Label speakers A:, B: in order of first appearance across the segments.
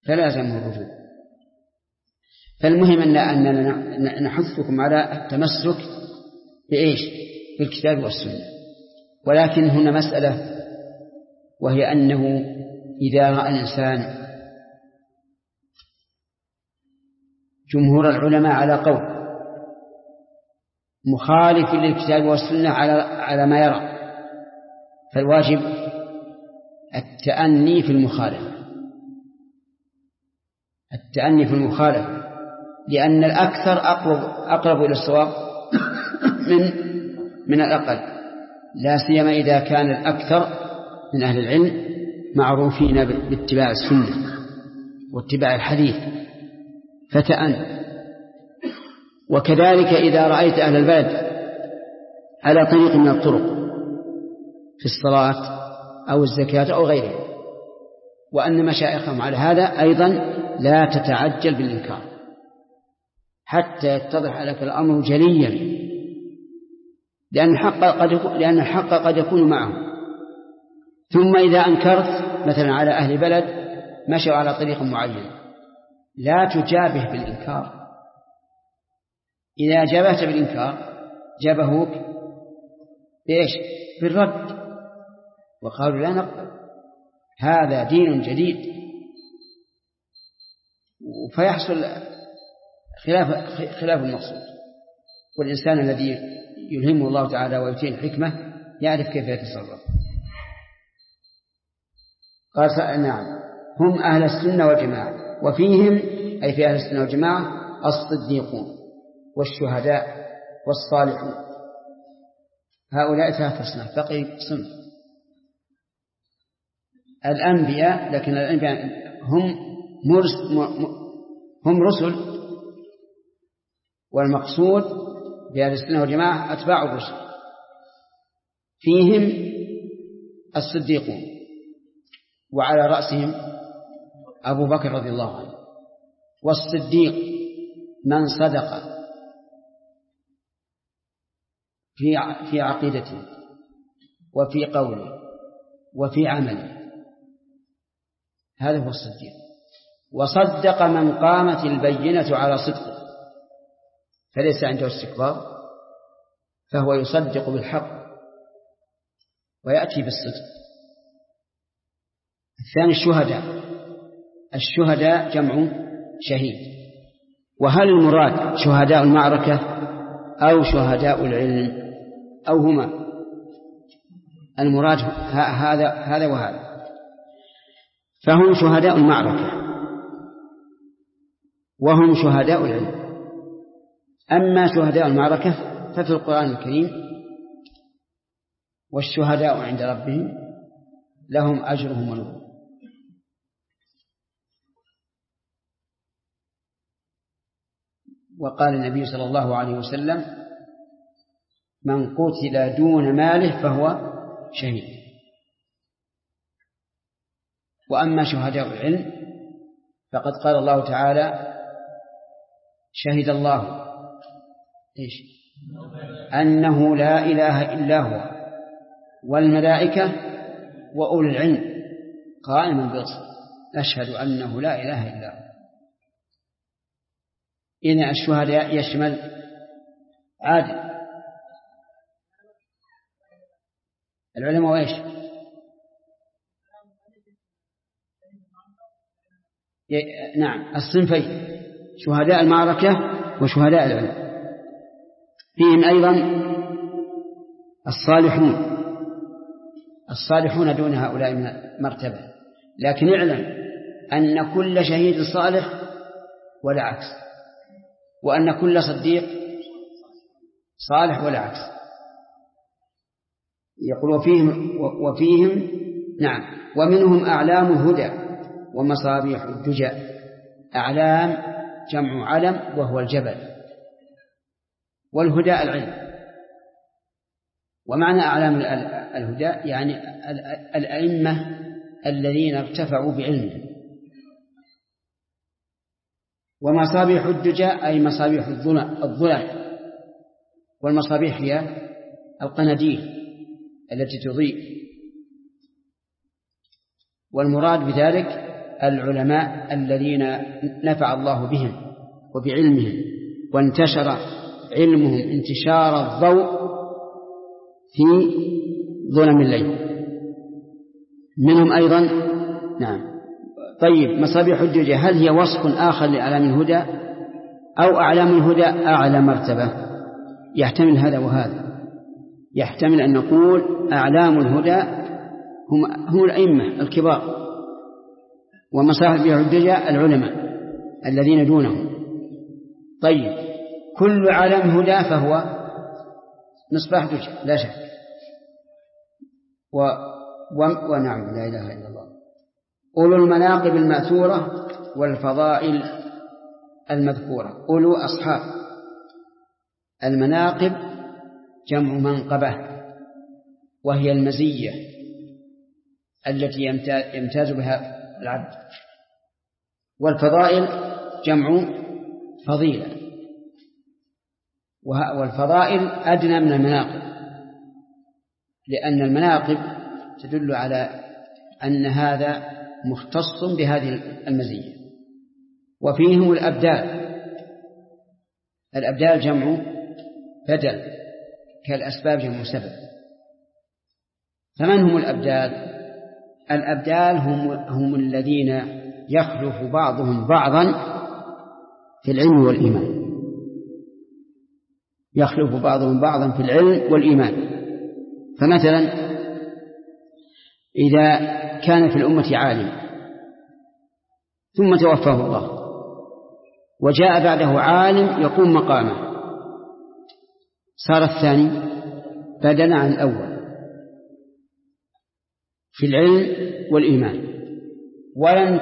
A: فلازمه الرجوع. فالمهم أننا نحثكم على التمسك بإيش؟ بالكتاب والسنة. ولكن هنا مسألة، وهي أنه إذا رأى الإنسان جمهور العلماء على قول مخالف للكتاب والسنة على ما يرى، فالواجب التأني في المخالفة، التأني في المخالفة، لأن الأكثر أقرب إلى الصواب من الأقل، لا سيما إذا كان الأكثر من أهل العلم معروفين باتباع السنة واتباع الحديث، فتأن. وكذلك إذا رأيت أهل البلد على طريق من الطرق في الصلاة أو الزكاة أو غيرها، وأن مشايخهم على هذا، أيضا لا تتعجل بالإنكار حتى يتضح لك الأمر جليا، لأن الحق قد يكون معه. ثم إذا أنكرت مثلا على أهل بلد مشوا على طريق معين، لا تجابه بالإنكار. إذا جابهت بالإنكار جابهوك بإيش؟ بالرد، وقالوا لا نقبل، هذا دين جديد، فيحصل خلاف المقصود. والإنسان الذي يلهمه الله تعالى ويؤتيه الحكمة يعرف كيف يتصرف. قال نعم هم أهل السنة والجماعة، وفيهم أي في أهل السنة والجماعة الصديقون والشهداء والصالحون. هؤلاء ثلاثة أصناف، بقي صنف الأنبياء، لكن الأنبياء هم رسل، والمقصود بأهل السنة والجماعة أتباع الرسل. فيهم الصديقون، وعلى رأسهم أبو بكر رضي الله عنه. والصديق من صدق في عقيدته وفي قوله وفي عمله، هذا هو الصديق. وصدق من قامت البينة على صدقه، فليس عنده استكبار، فهو يصدق بالحق ويأتي بالصدق. الثاني الشهداء جمع شهيد. وهل المراد شهداء المعركة أو شهداء العلم أو هما؟ المراد هذا وهذا. فهم شهداء المعركة وهم شهداء العلم. أما شهداء المعركة ففي القرآن الكريم والشهداء عند ربهم لهم أجرهم ونورهم. وقال النبي صلى الله عليه وسلم من قتل دون ماله فهو شهيد. وأما شهداء العلم فقد قال الله تعالى شهد الله أنه لا إله إلا هو والملائكة وأولي العلم قائما بالقسط أشهد أنه لا إله إلا هو. إن الشهداء يشمل عادل العلماء وإيش؟ نعم الصنفين، شهداء المعركة وشهداء العلم. فيهم أيضا الصالحون دون هؤلاء من مرتبة، لكن اعلم أن كل شهيد صالح ولا عكس، وأن كل صديق صالح ولا عكس. يقول وفيهم نعم ومنهم أعلام الهدى ومصابيح الدجى. أعلام جمع علم وهو الجبل، والهدى العلم. ومعنى أعلام الهدى يعني الأئمة الذين ارتفعوا بعلمه. ومصابيح الدجى أي مصابيح الظلم، والمصابيح هي القناديل التي تضيء. والمراد بذلك العلماء الذين نفع الله بهم وبعلمهم وانتشر علمهم انتشار الضوء في ظلم الليل. منهم أيضا نعم. طيب، مصابيح الدجى هل هي وصف آخر لأعلام الهدى أو أعلام الهدى أعلى مرتبة؟ يحتمل هذا وهذا. يحتمل أن نقول أعلام الهدى هم الأئمة الكبار، ومصابيح الدجى العلماء الذين دونهم. طيب، كل علم هدى فهو مصباح دجى لا شك. ونعم، لا إله إلا الله. أولو المناقب المأثورة والفضائل المذكورة. أولو أصحاب المناقب جمع منقبة، وهي المزية التي يمتاز بها العبد. والفضائل جمع فضيلة، والفضائل أدنى من المناقب، لأن المناقب تدل على أن هذا مختص بهذه المزية. وفيهم الأبدال جمع بدل، كالأسباب جمع سبب. فمن هم الأبدال؟ الأبدال هم الذين يخلف بعضهم بعضا في العلم والإيمان. يخلف بعضهم بعضا في العلم والإيمان. فمثلا إذا كان في الأمة عالم ثم توفاه الله وجاء بعده عالم يقوم مقامه، صار الثاني بدلا عن الأول في العلم والإيمان. ولن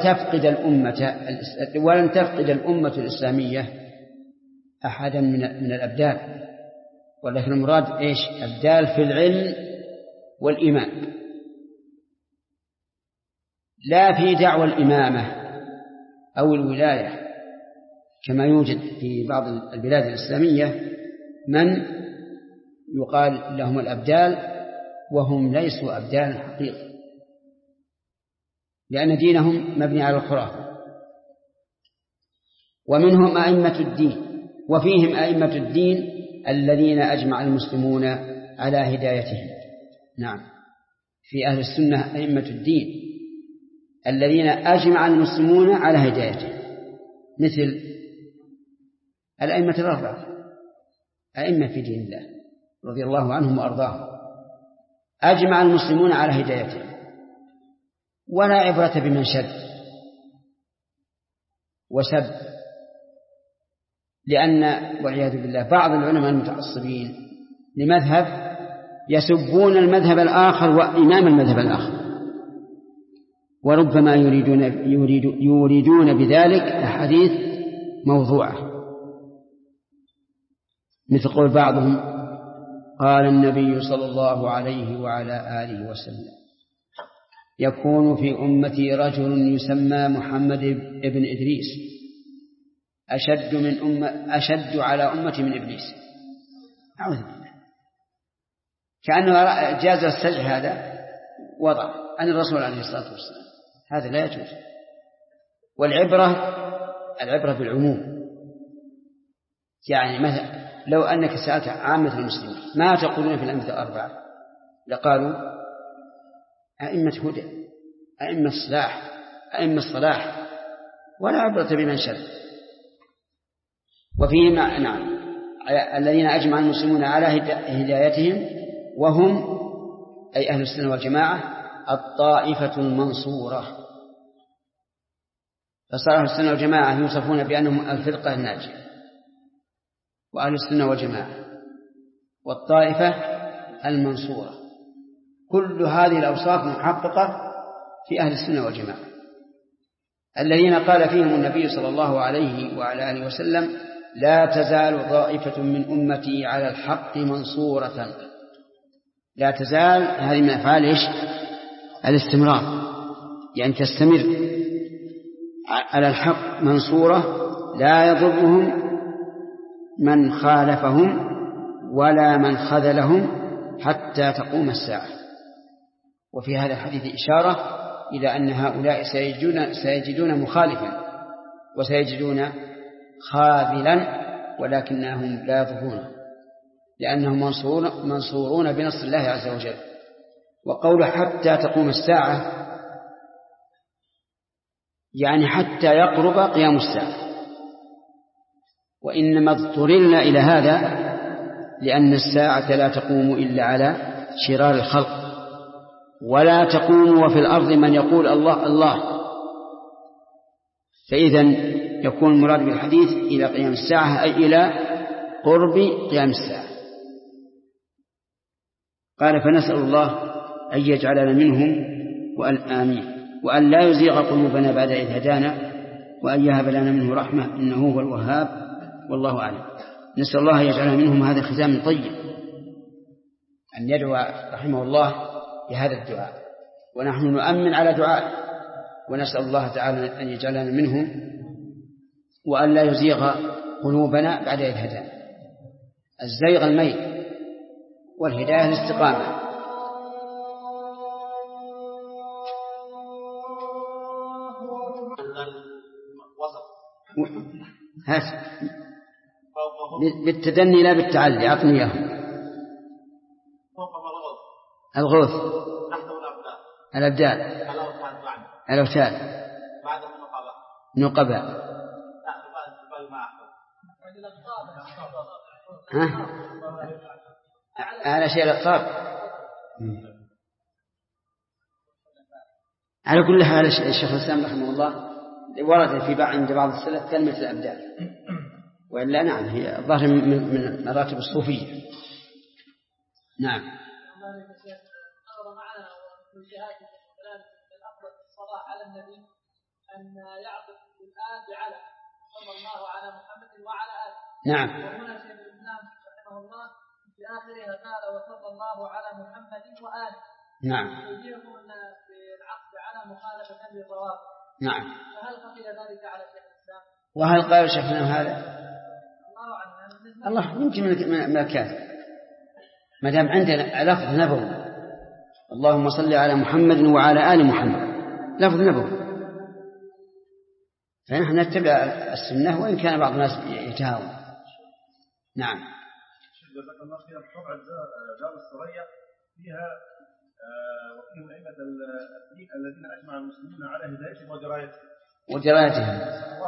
A: تفقد الأمة الإسلامية أحدا من الأبدال، ولكن المراد إيش؟ أبدال في العلم والإيمان، لا في دعوى الإمامة أو الولاية كما يوجد في بعض البلاد الإسلامية من يقال لهم الأبدال وهم ليسوا أبدال حقيقة، لأن دينهم مبني على الخرافة. ومنهم أئمة الدين، وفيهم أئمة الدين الذين أجمع المسلمون على هدايتهم. نعم، في أهل السنة أئمة الدين الذين أجمع المسلمون على هدايتهم، مثل الأئمة الأربعة، أئمة في دين الله رضي الله عنهم وأرضاهم، أجمع المسلمون على هدايتهم، ولا عبرة بمن شد وسب. لأن والعياذ بالله بعض العلماء المتعصبين لمذهب يسبون المذهب الآخر وإمام المذهب الآخر، وربما يريدون بذلك أحاديث موضوعة، مثل قول بعضهم: قال النبي صلى الله عليه وعلى آله وسلم: يكون في أمتي رجل يسمى محمد ابن إدريس أشد على أمتي من إبليس. أعوذ بالله. كأنه جاز السجع هذا وضع عن الرسول عليه الصلاة والسلام، هذا لا يجوز. والعبرة بالعموم، يعني مثلا لو أنك سألت عامة المسلمين ما تقولون في الأئمة الأربعة، لقالوا أئمة هدى، أئمة صلاح، أئمة الصلاح، ولا عبرة بمن شد. وفيهم نعم الذين أجمع المسلمون على هدايتهم، وهم أي أهل السنة والجماعة الطائفة المنصورة. فصار أهل السنة والجماعة يوصفون بأنهم الفرقة الناجية، وأهل السنة والجماعة والطائفة المنصورة. كل هذه الأوصاف محققة في أهل السنة والجماعة الذين قال فيهم النبي صلى الله عليه وعلى آله وسلم: لا تزال طائفة من أمتي على الحق منصورة. لا تزال هذه من أفعال إيش؟ الاستمرار، يعني تستمر على الحق منصورة، لا يضرهم من خالفهم ولا من خذلهم حتى تقوم الساعة. وفي هذا الحديث إشارة إلى أن هؤلاء سيجدون مخالفا وسيجدون خاذلا ولكنهم لا يضرون لأنهم منصورون بنصر الله عز وجل. وقوله حتى تقوم الساعة يعني حتى يقرب قيام الساعة، وإنما اضطررنا إلى هذا لأن الساعة لا تقوم إلا على شرار الخلق، ولا تقوم وفي الأرض من يقول الله الله. فإذا يكون المراد بالحديث إلى قيام الساعة أي إلى قرب قيام الساعة. قال فنسأل الله أن يجعلنا منهم آمين، وأن لا يزيغ قلوبنا بعد إذ هدانا، وأن يهب لنا منه رحمة إنه هو الوهاب، والله أعلم. نسأل الله يجعلنا منهم. هذا ختام طيب أن يدعو رحمه الله بهذا الدعاء، ونحن نؤمن على دعائه ونسأل الله تعالى أن يجعلنا منهم وأن لا يزيغ قلوبنا بعد إذ هدانا. الزيغ الميل والهداية الاستقامة. بالتدني لا بالتعلي. أعطني إياه. الغوث الأبدال الأوتاد نقباء. على شيء الأقطاب. على كل حال الشيخ الإسلام رحمه الله ورد في عند بعض السلف كلمة الأبدال، وإلا نعم هي ظاهر من مراتب الصوفية. نعم.
B: أمر معنا من جهات الأفضل الصلاة على النبي أن يعطف الآن بعلى صلى الله على محمد وعلى آله.
A: نعم.
B: وهنا شيخ الإسلام رحمه الله في آخرها قال وصلى الله على محمد وآله.
A: نعم.
B: يجيبكم أن في العقد على مخالفة للرواب.
A: نعم.
B: فهل خفي ذلك على شيخ الإسلام؟
A: وهل قال شيخنا هذا؟
B: الله
A: الله يمكن من الكاتب ما دام عندنا لفظ نبوي اللهم صل على محمد وعلى آل محمد لفظ نبوي، فنحن نتبع السنة وإن كان بعض الناس يتهاون. نعم.
C: جزاك الله خير. طبعا دار السرية فيها وفيهم أئمة الدين الذين أجمع المسلمين على هدايتهم
A: ودرايتهم.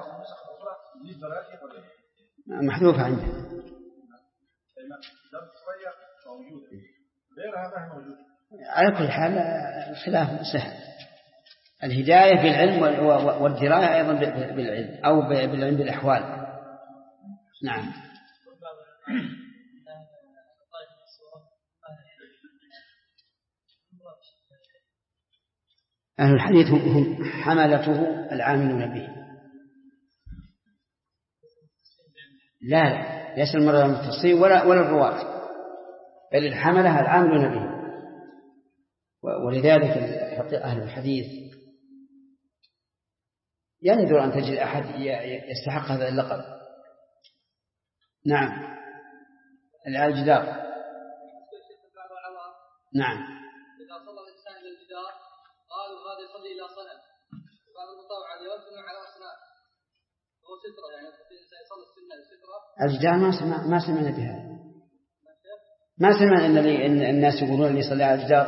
A: محذوفة عنده.
C: دار السرية موجودة، غيرها ما موجودة.
A: على كل حال الخلاف سهل. الهداية بالعلم والدراية أيضا بالعلم أو بالعلم بالأحوال. نعم. أهل الحديث هم حملته العاملون به. لا ليس المرة المتصيل ولا الرواة، بل الحملة العاملون به. ولذلك أهل الحديث يندر أن تجد أحد يستحق هذا اللقب. نعم. الجدار. نعم.
B: إذا صلى الإنسان إلى الجدار قالوا هذا يصلي إلى صنم، وقال المطاوع عليه وزنه على أصنام، هو سترة يعني يصلي السنة السترة.
A: الجدار ما سمعنا بها، ما سمعنا إن الناس يقولون اللي يصلي على الجدار.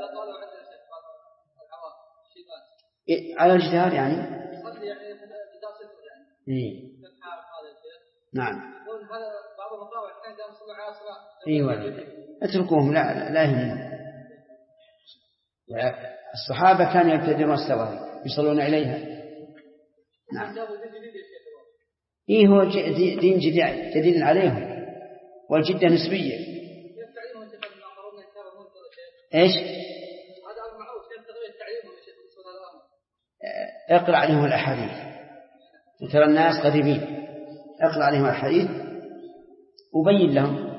A: على الجدار يعني
B: يصلي يعني الجدار سترة يعني.
A: إيه. نعم.
B: يقول هذا بعض المطاوع كان يصلي على أصنام.
A: إيوه. اتركوهم لا يهمون. الصحابة كانوا يبتدرون السواري يصلون إليها. نعم. إيه هو دين جديد عليهم، والجدة نسبية. إيش؟ اقرأ عليهم الأحاديث وترى الناس قريبين، اقرأ عليهم الأحاديث وبين لهم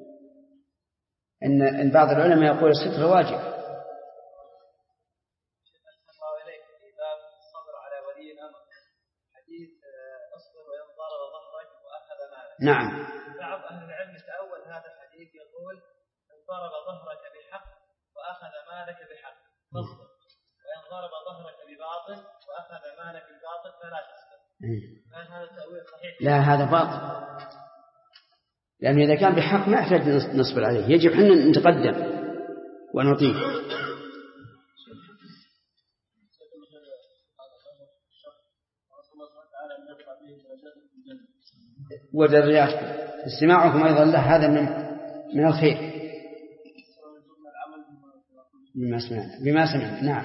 A: إن بعض العلماء يقول الستر واجب. نعم.
C: بعض أهل العلم تأول هذا الحديث يقول إن ضرب ظهرك بحق وأخذ مالك بحق فاصبر وإن
D: ضرب ظهرك بباطل وأخذ مالك بالباطل فلا تسلم. هل هذا التأويل صحيح؟
A: لا، هذا باطل، لأنه إذا كان بحق ما يحتاج نصبر عليه، يجب حنا نتقدم ونطيع. ودرجات استماعكم أيضا له هذا من الخير بما سمعنا. نعم.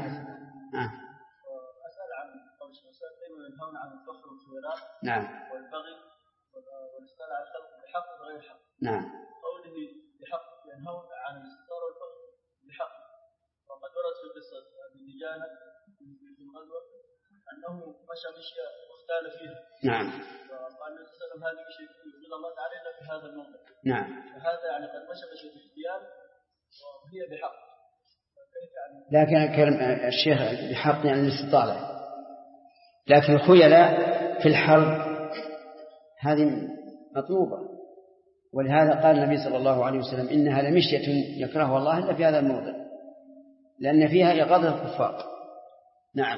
D: أسأل عن قول الشيخ ينهون عن الفخر والخيلاء
A: نعم
D: والبغي والاستيلاء على الخلق بحق وغير حق.
A: نعم.
D: قوله بحق ينهون عن الاستيلاء والفخر بحق، وقد ورد في قصة الدجانة في الغزوة أنه مشى مشيا واختال فيها.
A: نعم.
D: وقال النبي صلى الله عليه وسلم هذه مشي يرضى الله تعالى إلا في هذا الموضع.
A: نعم.
D: فهذا يعني قد مشى في اختيار وهي بحق.
A: لكن الشيخ بحق يعني الاستطالة، لكن الخيلاء في الحرب هذه مطلوبة، ولهذا قال النبي صلى الله عليه وسلم إنها لمشية يكرهها الله إلا في هذا الموضع، لأن فيها إغاظة الكفار. نعم.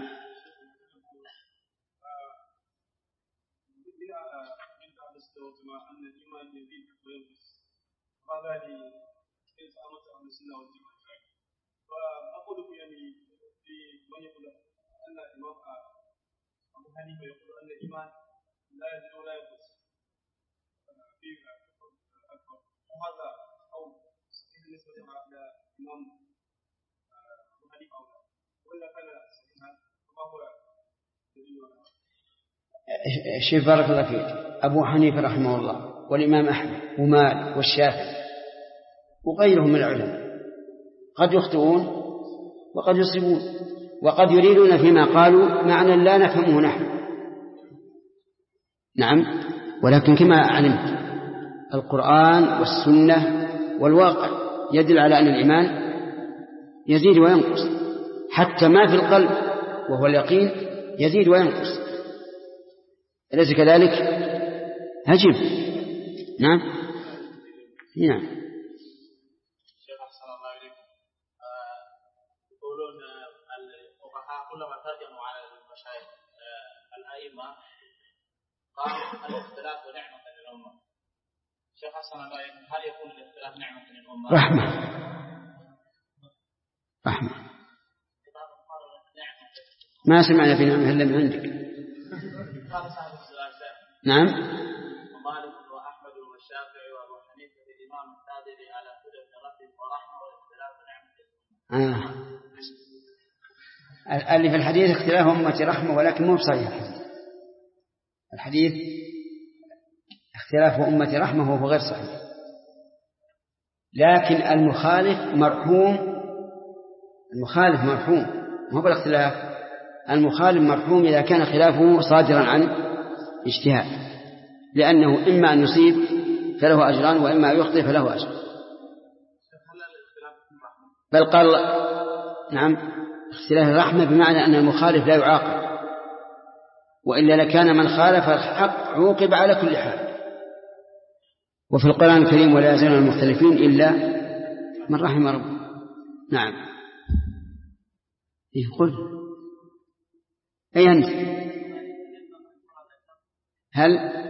C: فأقول يعني في من يقول أن الإمام أبو حنيفة يقول أن الإيمان لا يزيد ولا ينقص في أكبر، وهذا قول صحيح بالنسبة إلى الإمام أبو حنيفة ولا كان صحيحا؟ وما هو دليل؟
A: الشيخ بارك الله فيك، أبو حنيفة رحمه الله والإمام أحمد ومالك والشافعي وغيرهم من العلماء قد يخطئون وقد يصيبون، وقد يريدون فيما قالوا معنى لا نفهمه نحن. نعم. ولكن كما علمت القرآن والسنة والواقع يدل على أن الإيمان يزيد وينقص، حتى ما في القلب وهو اليقين يزيد وينقص، أليس كذلك؟ أجب. نعم. نعم.
D: كلما ترجموا على المشايخ الأئمة قالوا الاختلاف نعمة للأمة. شيخ حسن هل يكون الاختلاف نعمة للأمة؟
A: رحمة. ما سمعنا في نعمة إلا من عندك. نعم.
D: ومالك وأحمد والشافعي وأبو حنيفة الإمام القادر على هدى ربه ورحمة والاختلاف نعمة.
A: اللي في الحديث اختلاف أمتي رحمة، ولكن مو بصحيح الحديث اختلاف أمتي رحمة وهو غير صحيح، لكن المخالف مرحوم. المخالف مرحوم مو بالاختلاف، المخالف مرحوم إذا كان خلافه صادرا عن اجتهاد، لأنه إما أن يصيب فله أجران وإما أن يخطئ فله أجر. بل قال نعم اختلاف الرحمة بمعنى أن المخالف لا يعاقب، وإلا لكان من خالف الحق عوقب على كل حال. وفي القرآن الكريم ولا يزالون المختلفين إلا من رحم ربه. نعم. قل أي أنت هل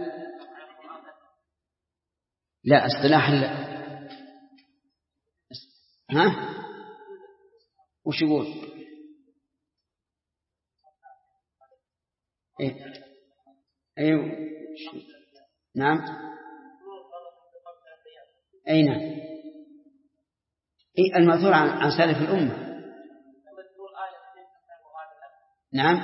A: لا اصطلاح ها وش يقول؟ أيوه. نعم. أين؟ المأثور عن سلف الأمة. نعم.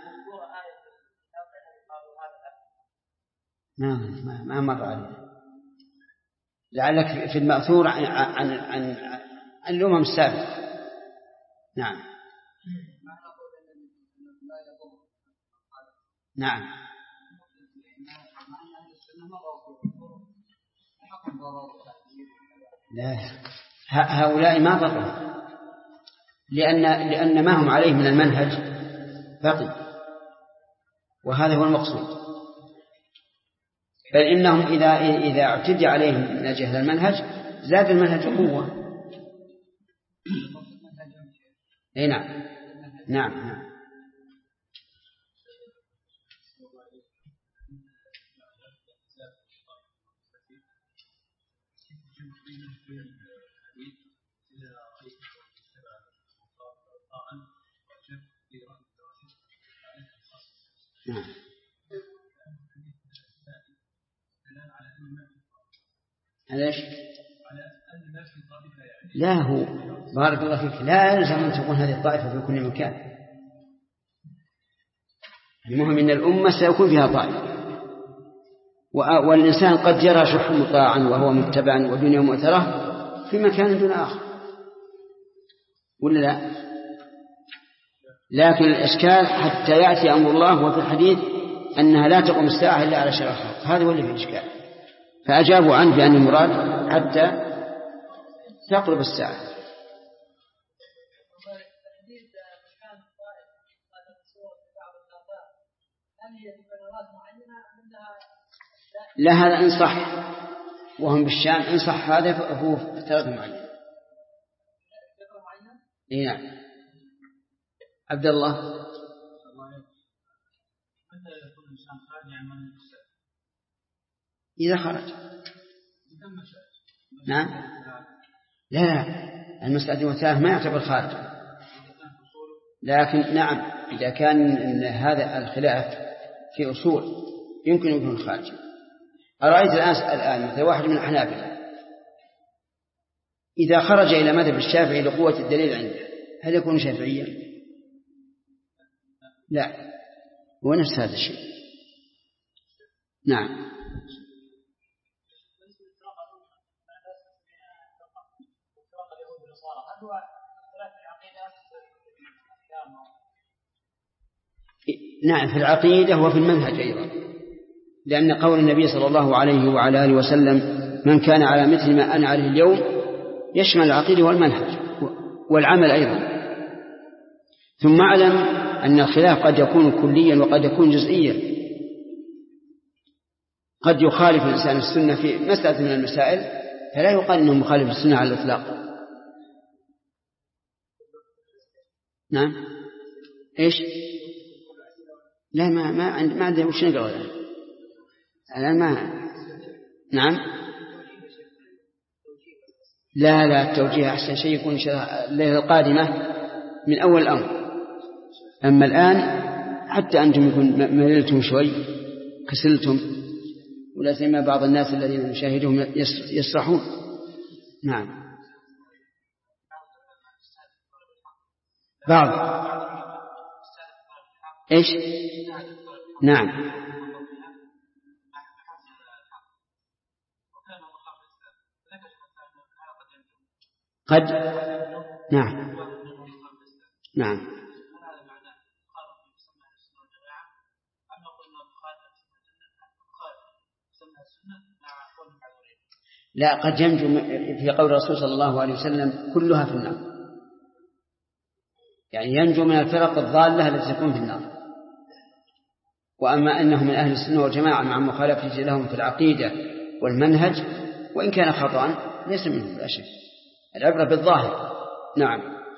A: ما مر عليه، لعلك في المأثور عن الأمم السابقة. نعم. نعم. لا، هؤلاء ما بطلوا، لأن ما هم عليه من المنهج بقي، وهذا هو المقصود. بل إنهم إذا اعتدى عليهم من أجل المنهج زاد المنهج قوة. أي نعم. نعم. ليش؟ لا، هو بارك الله فيك، لا يلزم أن تكون هذه الطائفة في كل مكان. المهم أن الأمة سيكون فيها طائفة، والإنسان قد يرى شح مطاعا وهو متبعا ودنيا مؤثرة في مكان دون آخر، ولا لا؟ لكن الإشكال حتى يأتي أمر الله، وفي الحديث أنها لا تقوم الساعة إلا على شرع الخلق، هذا هو اللي فيه إشكال. فأجابوا عنه بأن المراد حتى تقرب الساعة. لا، هذا إن صح وهم بالشام، إن صح هذا فهو افتراض معين. نعم. عبد الله، إذا خرج. نعم. لا، المسألة والثالث ما يعتبر خارج، لكن نعم إذا كان هذا الخلاف في أصول يمكن يكون خارج. أرأيت الآن مثل واحد من الحنابلة إذا خرج إلى مذهب الشافعي لقوة الدليل عنده، هل يكون شافعيا؟ لا، هو نفس هذا الشيء. نعم. نعم، في العقيدة وفي المنهج أيضا، لأن قول النبي صلى الله عليه وعلى آله وسلم من كان على مثل ما أنا عليه اليوم يشمل العقيدة والمنهج والعمل أيضا. ثم اعلم أن الخلاف قد يكون كليا وقد يكون جزئيا، قد يخالف الإنسان السنة في مسألة من المسائل فلا يقال أنه مخالف السنة على الإطلاق. نعم. إيش؟ لا، ما عندي وش نقرأ الآن ما. نعم. لا، التوجيه أحسن شيء يكون الليلة القادمة من أول الأمر. أما الآن حتى أنتم يكون مللتم شوي كسلتم، ولا سيما بعض الناس الذين نشاهدهم يسرحون. نعم. بعض إيش؟ نعم. قد. نعم. نعم. لا، قد ينجو في قول الرسول صلى الله عليه وسلم كلها في النار، يعني ينجو من الفرق الضالة التي تكون في النار. وأما أنه من أهل السنة والجماعة مع مخالفة لهم في العقيدة والمنهج وإن كان خطأ ليس منه لا شيء، العبرة بالظاهر. نعم.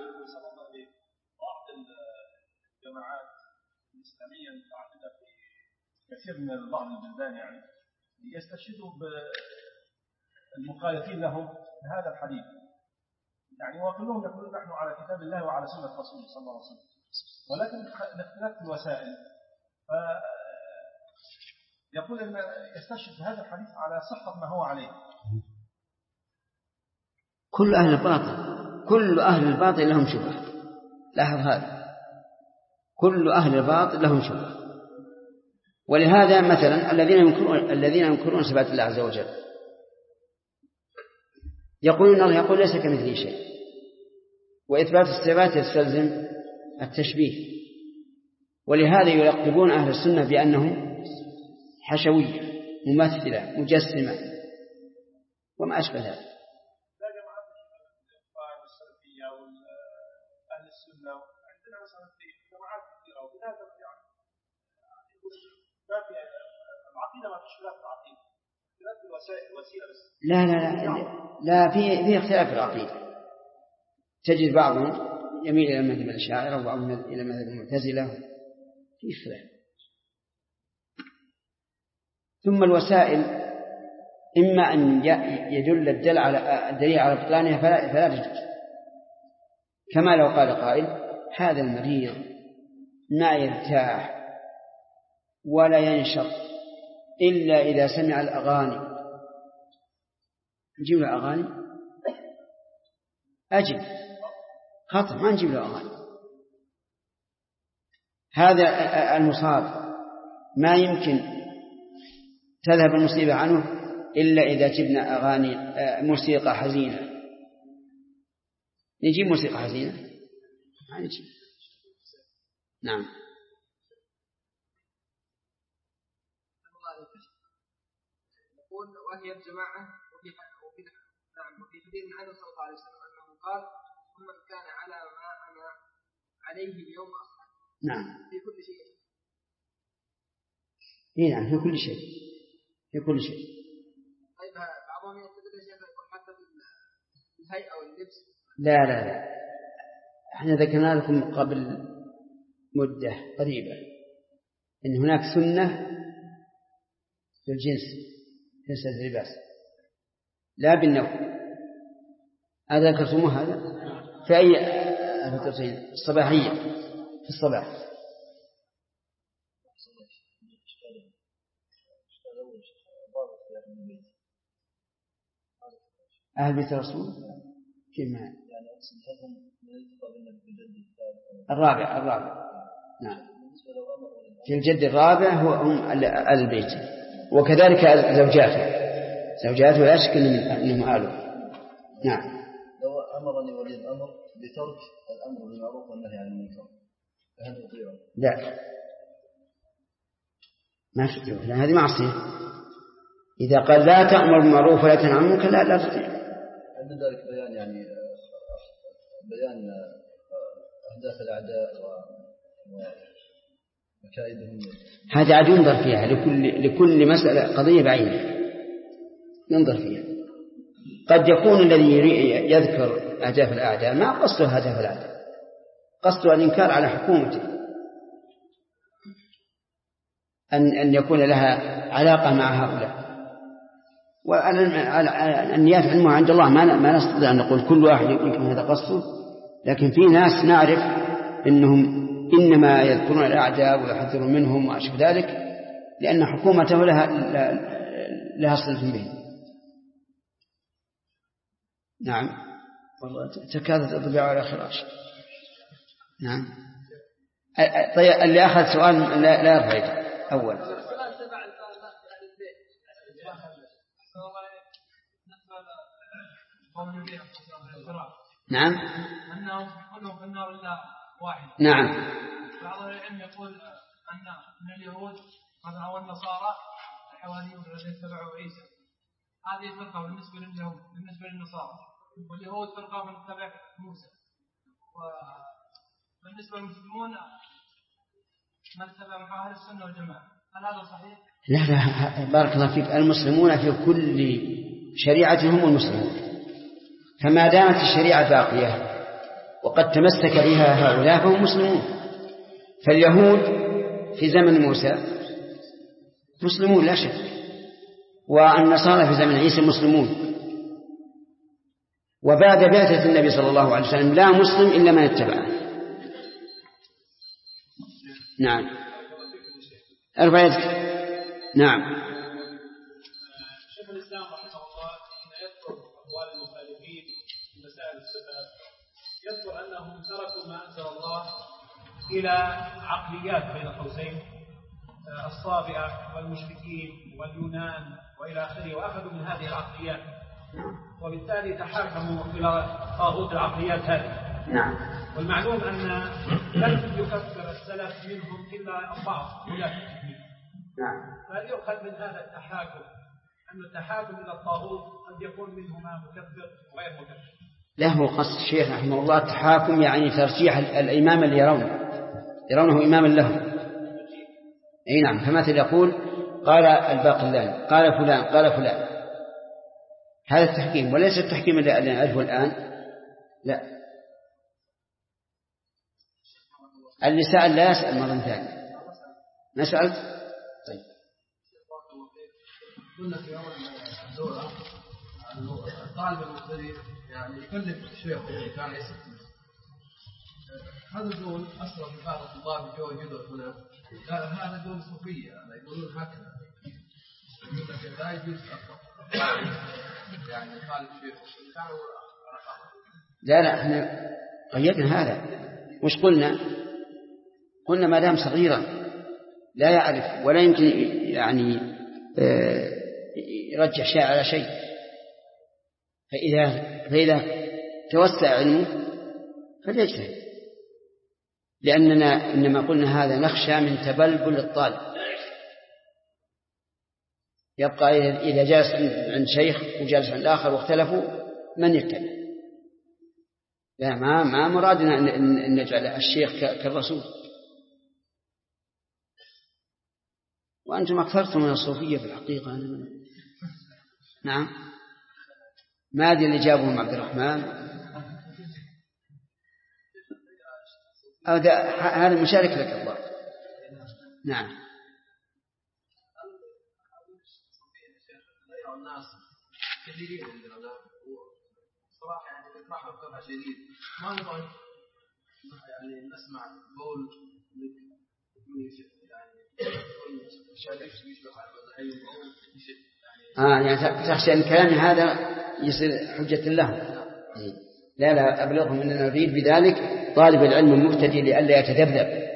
C: بعض الجماعات الإسلامية المتعددة في كثير من بعض البلدان يعني يستشهدوا بالمخالفين لهم بهذا الحديث، يعني وكلهم يقولون نحن على كتاب الله وعلى سنة رسوله صلى الله عليه وسلم، ولكن الاختلاف في الوسائل. يقول أن يستشهد بهذا الحديث على صحة ما هو عليه.
A: كل أهل الباطل لهم شبهة، لاحظ هذا، كل أهل الباطل لهم شبهة. ولهذا مثلا الذين ينكرون صفات الله عز وجل يقولون الله يقول ليس كمثله شيء، وإثبات الصفات يستلزم التشبيه، ولهذا يلقبون أهل السنة بأنهم حشوية ممثلة مجسمة وما أشبه ذلك.
C: لا جماعة السلفية وأهل السنة عندنا مثلا في جماعات كثيرة وبهذا يعني ما في العقيدة، ما فيش خلاف في العقيدة، خلاف في الوسيلة بس.
A: لا في اختلاف في العقيدة. تجد بعضهم يميل إلى مذهب الأشاعرة وبعض إلى مذهب المعتزلة في خلاف. ثم الوسائل إما أن يدل الدليل على بطلانها فلا تجوز، كما لو قال قائل هذا المريض ما يرتاح ولا ينشط إلا إذا سمع الأغاني، نجيب له أغاني؟ أجل خطأ، ما نجيب له أغاني. هذا المصاب ما يمكن تذهب المصيبة عنه إلا إذا جبنا أغاني موسيقى حزينة. نجيب موسيقى حزينة؟ ما نجيب. نعم.
B: يقول وهي الجماعة وفي حديث عنه صلى الله عليه وسلم أنه قال ثم كان على ما أنا عليه اليوم أصلا.
A: نعم.
B: في كل شيء.
A: نعم في كل شيء. في كل شيء.
B: طيب بعضهم يستدل شيخ يقول حتى في الهيئة واللبس.
A: لا احنا ذكرنا لكم قبل مدة قريبة إن هناك سنة في الجنس ليس اللباس لا بالنوع. هذا ذكرتموه هذا في أي الصباحية في الصباح. أهل بيت الرسول كيف معه؟ الرابع نعم. في الجد الرابع هم البيت، وكذلك زوجاته لا شك أنهم آله. نعم.
D: لو أمرني ولي الأمر بترك الأمر بالمعروف والنهي عن المنكر فهل أطيعه؟
A: لا ما تطيعه، لأن هذه معصية. إذا قال لا تأمر بالمعروف ولا تنهى عن المنكر لا تطيع.
D: عند ذلك بيان بيان أهداف الأعداء ومكائدهم.
A: هذا عاد ينظر فيها لكل مسألة قضية بعينها ينظر فيها. قد يكون الذي يذكر أهداف الأعداء ما قصده أهداف الأعداء، قصده الإنكار على حكومته، أن يكون لها علاقة مع هؤلاء. والنيات علمها عند الله، ما نستطيع أن نقول كل واحد يمكن هذا قصده، لكن في ناس نعرف إنهم إنما يذكرون الأعداء ويحذرون منهم وأشبه ذلك لأن حكومته لها صلة بهم. نعم. والله تكادت الضباع على خراش. نعم. طيب اللي أخذ سؤال لا يرفع يده أول. نعم.
B: أنهم كلهم في النار إلا واحد.
A: نعم.
B: بعض العلم يقول أن من اليهود مثلا والنصارى الحواريون الذين اتبعوا عيسى، هذه فرقة بالنسبة لليهود، بالنسبة للنصارى، واليهود فرقة من تبع موسى، وبالنسبة للمسلمون من تبع أهل السنة والجماعة. هل هذا صحيح؟
A: لا بارك الله فيك. المسلمون في كل شريعة هم المسلمون، فما دامت الشريعة باقية وقد تمسك بها هؤلاء فهم مسلمون. فاليهود في زمن موسى مسلمون لا شك، والنصارى في زمن عيسى مسلمون، وبعد بعثة النبي صلى الله عليه وسلم لا مسلم إلا من اتبعه. نعم. ارفع يدك. نعم.
C: شيخ الإسلام رحمه الله حين يذكر أقوال المخالفين في مسائل الصفات يذكر أنهم تركوا ما أنزل الله إلى عقليات بين قوسين الصابئة والمشركين واليونان وإلى آخره، وأخذوا من هذه العقليات وبالتالي تحاكموا إلى طاغوت العقليات هذه.
A: نعم.
C: والمعلوم أن لم يكفر السلف منهم إلا البعض ولا التكفير.
A: نعم.
C: فيؤخذ من هذا التحاكم أن التحاكم إلى الطاغوت قد يكون منهما مكفر وغير مكفر.
A: له قصد الشيخ رحمه الله التحاكم يعني ترجيح الإمام اللي يرونه إماما لهم. أي نعم. فمثل يقول قال الباقلاني قال فلان هذا التحكيم، وليس التحكيم الذي نعرفه الآن. لا. اللي سأل لا يسأل مرة ثانية. ما سألت؟ طيب.
B: قلنا في أول الدورة الطالب المبتدئ يعني يكلف الشيخ كان يستثمر. هذا الدول أسرع في بعض الطلاب جو يجدوا هنا. هذا دول صوفية يقولون هكذا. يقول لك لا يجوز أكبر يعني يخالف الشيخ.
A: لا احنا قيدنا هذا. وش قلنا؟ قلنا ما دام صغيرا لا يعرف ولا يمكن يعني يرجح شيء على شيء، فإذا توسع علمه فليجتهد، لأننا إنما قلنا هذا نخشى من تبلبل الطالب، يبقى إذا جالس عند شيخ وجالس عند آخر واختلفوا من يتبع. لا، ما مرادنا أن نجعل الشيخ كالرسول. وأنتم أكثرتم من الصوفية في الحقيقة. نعم، ما أدري اللي جابهم عبد الرحمن. هذا مشارك لك الله. نعم.
B: الناس كثيرين عندنا صراحة يعني نفرح بفرح شديد، ما نبغى يعني نسمع قول
A: يعني تخشى أن كلامي هذا يصير حجة له. لا أبلغهم أننا نريد بذلك طالب العلم المبتدئ لئلا يتذبذب.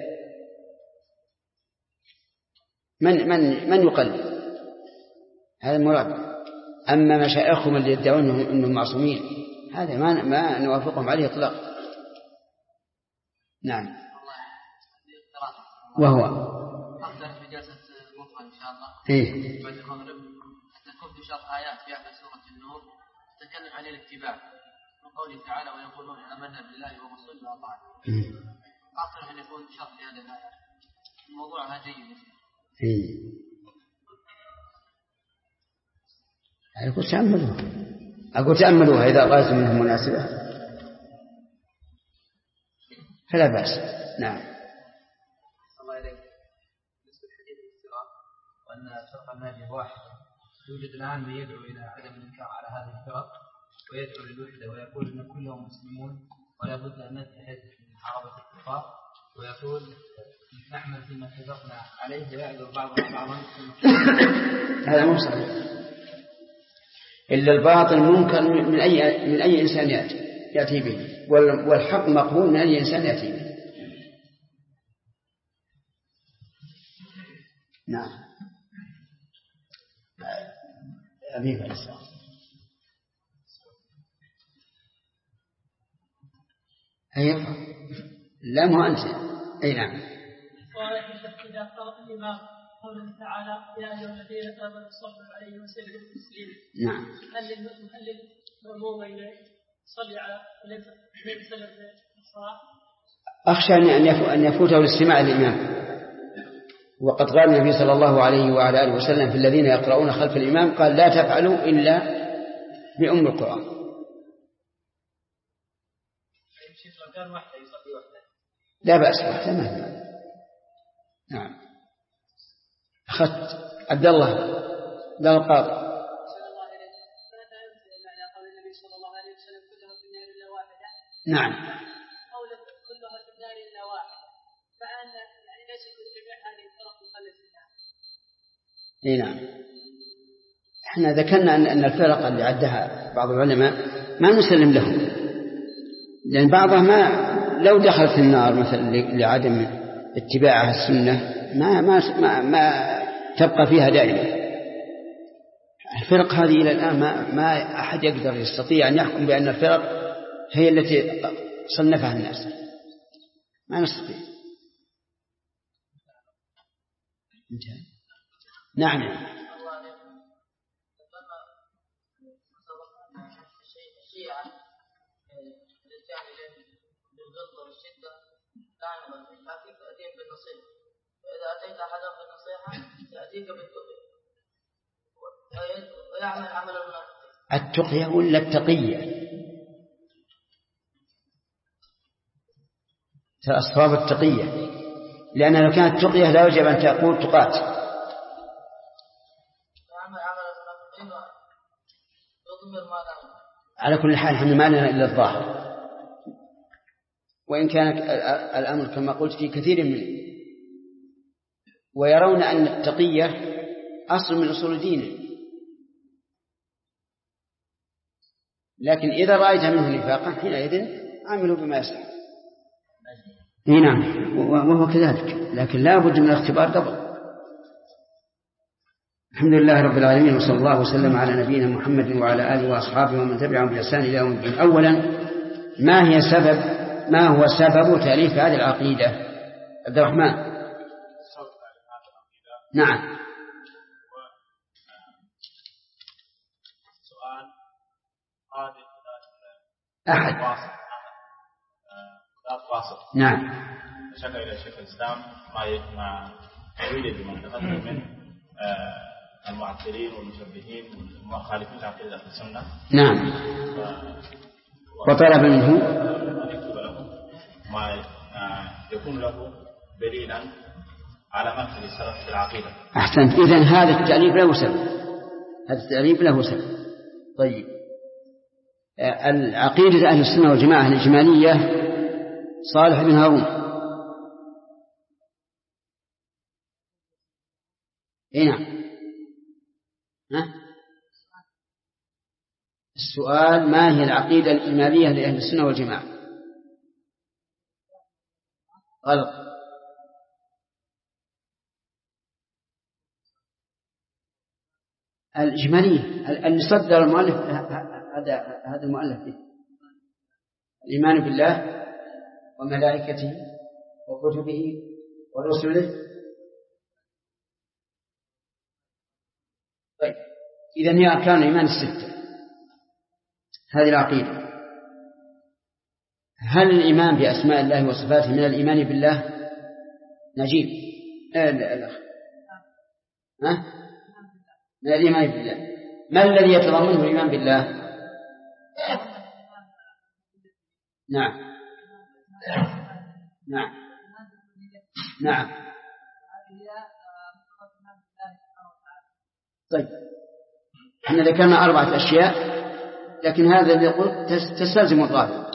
A: من يقلد؟ هذا المراد. أما مشايخهم اللي يدعون أنهم معصومين هذا ما نوافقهم عليه إطلاقا. نعم. وهو
E: أقدر في جلسة المفرد إن شاء الله.
A: إيه.
E: بعد المغرب تكون في شرح آيات في أحد سورة النور تتكلم عن الاتباع من قوله تعالى ويقولون آمنا بالله ورسوله وأطعنا. أقدر أن يكون شرح هذا الآية. الموضوع هذا جيد.
A: إيه. أقول تأملوها إذا رأيتم منهم مناسبة فلا بأس. نعم.
E: الله إليك. بالنسبة لحديث الافتراء وأن فرق الناجية واحد، يوجد الآن من يدعو إلى عدم الإنكار على هذه الفرق ويدعو للوحدة ويقول أن كلهم مسلمون ولا بد أن نتحد من محاربة الكفار، ويقول نحمل فيما اتفقنا عليه ويعذر بعضنا بعضا.
A: هذا مو صحيح. إلا الباطل منكر من أي إنسان يأتي به، والحق مقبول من أي إنسان يأتي به. نعم. أبيك الإسلام. أيوة. لا مو أنت. أي نعم.
F: إذا قرأ الإمام قوله تعالى يا أيها الذين آمنوا صلوا عليه وسلموا تسليما.
A: نعم.
F: هل للمأموم يصلي على النبي صلى الله عليه وسلم الصلاة؟
A: أخشى أن يفوته الاستماع الإمام، وقد قال النبي صلى الله عليه وعلى آله وسلم في الذين يقرؤون خلف الإمام قال لا تفعلوا إلا بأم القرآن. لا بأس واحتمال. نعم. أخذت عبد الله لا القاضي. نعم.
F: قوله كلها في النار إلا واحدة، فأن يعني ليس كل جميع هذه الفرق مخلد في النار.
A: اي نعم. احنا ذكرنا أن الفرق اللي عدها بعض العلماء ما نسلم لهم، لأن بعضها ما لو دخل في النار مثلا لعدم اتباعها السنة ما تبقى فيها دائما. الفرق هذه إلى الآن ما أحد يقدر يستطيع أن يحكم بأن الفرق هي التي صنفها الناس، ما نستطيع. نعم.
E: الشيعة الرجال بالغلظة والشدة كانوا يأتيك أتيك بالنصيحة، فإذا أتيت أحدهم بالنصيحة يأتيك بالتقية ويعمل عمل المنافقين.
A: التقية ولا التقية؟ الصواب التقية، لأن لو كانت تقية لا يجب أن تقول تقات. على كل حال حنا ما لنا إلا الظاهر، وإن كان الأمر كما قلت في كثير منه، ويرون أن التقية أصل من أصول دينه، لكن إذا رأيت منه نفاقا حينئذ عملوا بما يصلح. نعم، وهو كذلك، لكن لا بد من الاختبار قبل. الحمد لله رب العالمين، وصلى الله وسلم على نبينا محمد وعلى آله وأصحابه ومن تبعهم بإحسان إلى يوم الدين. أولا، ما هو سبب تأليف هذه العقيدة؟ عبد الرحمن. نعم.
C: سؤال هذه
A: أحد
C: واصل.
A: نعم.
C: شكر إلى شيخ الإسلام ما يوجد من تقدم من المعطلين والمشبهين والمخالفين لعقيدة أهل السنة.
A: نعم. وطلب منه
C: أن يكتب له ما يكون له دليلا على منهج السلف في العقيدة.
A: أحسنت. إذن هذا التأليف له سبب. هذا التأليف له سبب. طيب، العقيدة أهل السنة والجماعة الإجمالية صالح بن هارون. نعم. السؤال: ما هي العقيدة الإجمالية لأهل السنة والجماعة؟ غلط. الإجمالية اللي صدر المؤلف هذا المؤلف فيه: الإيمان بالله وملائكته وكتبه ورسله. طيب، إذن هي أركان الإيمان الستة، هذه العقيدة. هل الإيمان بأسماء الله وصفاته من الإيمان بالله؟ نجيب. من الإيمان بالله. ما الذي يتضمنه الإيمان بالله؟ نعم. نعم. نعم. طيب، احنا ذكرنا 4 أشياء، لكن هذا اللي قلت تستلزم الرابع.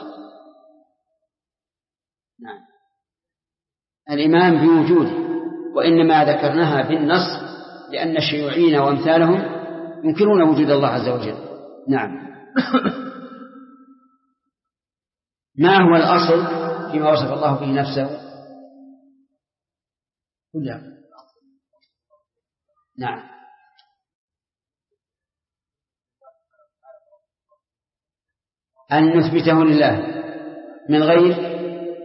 A: نعم. الإيمان بوجوده، وإنما ذكرناها بالنص لأن الشيوعيين وأمثالهم ينكرون وجود الله عز وجل. نعم. ما هو الأصل فيما وصف الله به نفسه؟ كلها. نعم. أن نثبته لله من غير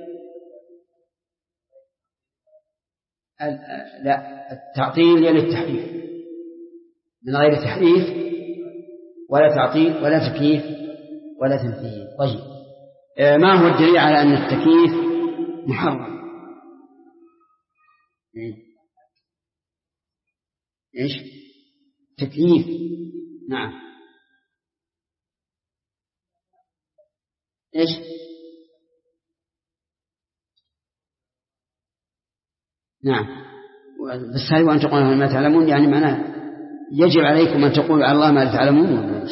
A: التعطيل يلي التحريف، من غير تحريف ولا تعطيل ولا تكييف ولا تمثيل. طيب، ما هو الدليل على أن التكييف محرم؟ إيش تكييف؟ نعم. إيش؟ نعم. بس هل وأن تقولوا ما تعلمون يعني معناه يجب عليكم أن تقولوا على الله ما لا تعلمون؟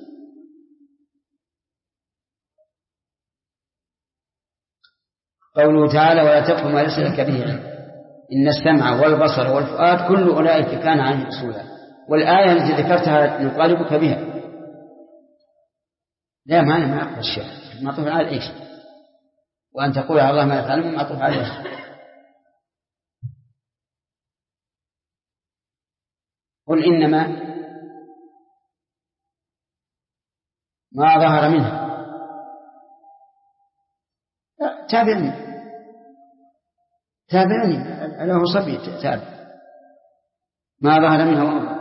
A: قوله تعالى: ولا تقف ما ليس لك به علم إن السمع والبصر والفؤاد كل أولئك كان عنه مسؤولا. والآية التي ذكرتها نطالبك بها. لا، ما أقول الشيء معطوف على إيش؟ وأن تقول على الله ما لا تعلمون معطوف على إيش؟ قل إنما ما ظهر منه. تابعني له صبي تابع ما ظهر منه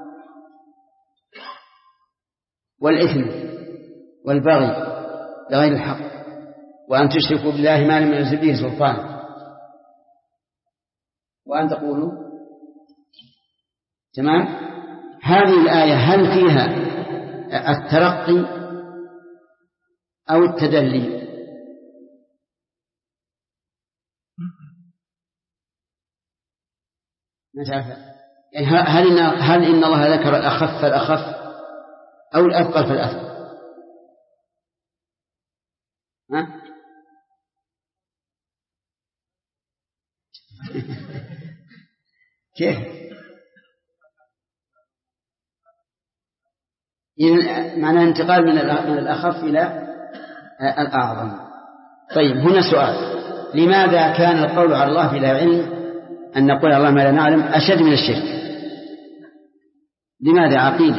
A: والإثم والبغي بغير الحق وأن تشركوا بالله ما لم ينزل به سلطان وأن تقولوا. تمام. هذه الآية هل فيها الترقي أو التدلي؟ ما تعرف يعني هل إن الله ذكر الأخف فالأخف أو الأثقل فالأثقل؟ ها؟ كيف؟ معنى انتقال من الأخف إلى الأعظم. طيب هنا سؤال: لماذا كان القول على الله بلا علم أن نقول على الله ما لا نعلم أشد من الشرك؟ لماذا؟ عقيدة.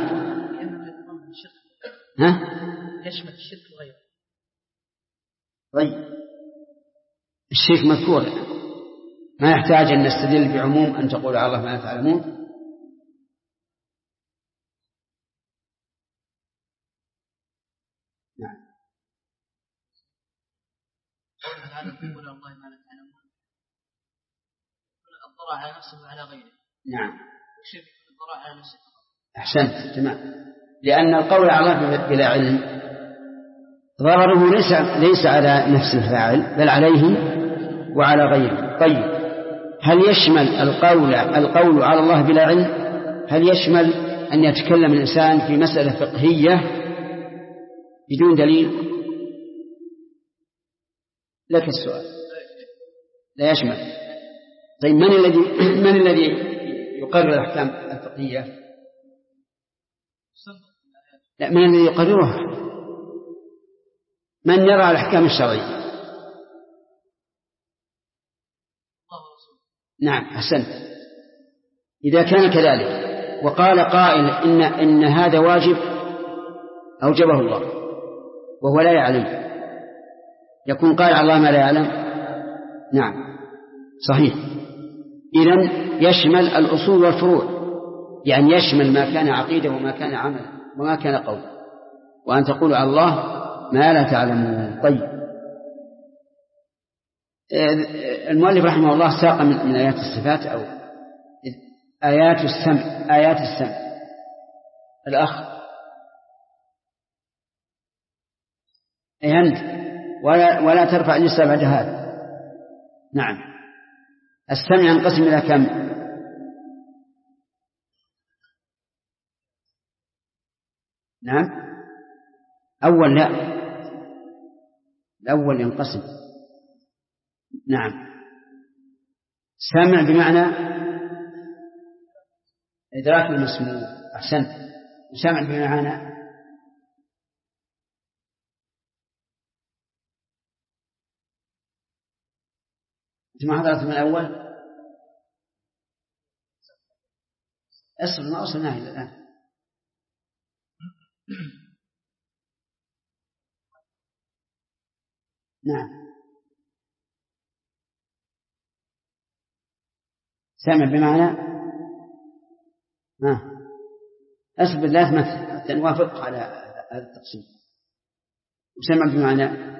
A: ها؟
F: يشمل الشرك وغيره.
A: طيب الشرك مذكور، ما يحتاج أن نستدل بعموم أن تقول على الله ما لا تعلمون. نعم.
F: الضرر على نفسه وعلى غيره.
A: نعم.
F: الشرك الضرر على نفسه.
A: أحسنت، تمام. لأن القول على الله بلا علم ضرره ليس على نفس الفاعل بل عليه وعلى غيره. طيب هل يشمل القول على الله بلا علم، هل يشمل أن يتكلم الإنسان في مسألة فقهية بدون دليل؟ لك السؤال. لا يشمل. طيب من الذي يقرر الأحكام الفقهية؟ لا، من الذي يقررها؟ من يرى الأحكام الشرعية؟ نعم أحسنت. إذا كان كذلك وقال قائل إن هذا واجب أوجبه الله وهو لا يعلم، يكون قال على الله ما لا يعلم؟ نعم صحيح. إذن يشمل الأصول والفروع، يعني يشمل ما كان عقيدة وما كان عمل وما كان قول، وأن تقول على الله ما لا تعلمون. طيب المؤلف رحمه الله ساق من آيات الصفات أو آيات السمع الأخ أنت ولا ترفع لسه بعد هذا. نعم. السمع ينقسم إلى كم؟ نعم. أول لا، الأول ينقسم. نعم. سمع بمعنى إدراك المسموع. أحسنت. سمع بمعنى أنت ما حضرت من الأول؟ أصل ما أصلناه إلى الآن. نعم. سمع بمعنى أصبر لا تمثل حتى نوافق على هذا التقسيم. وسمع بمعنى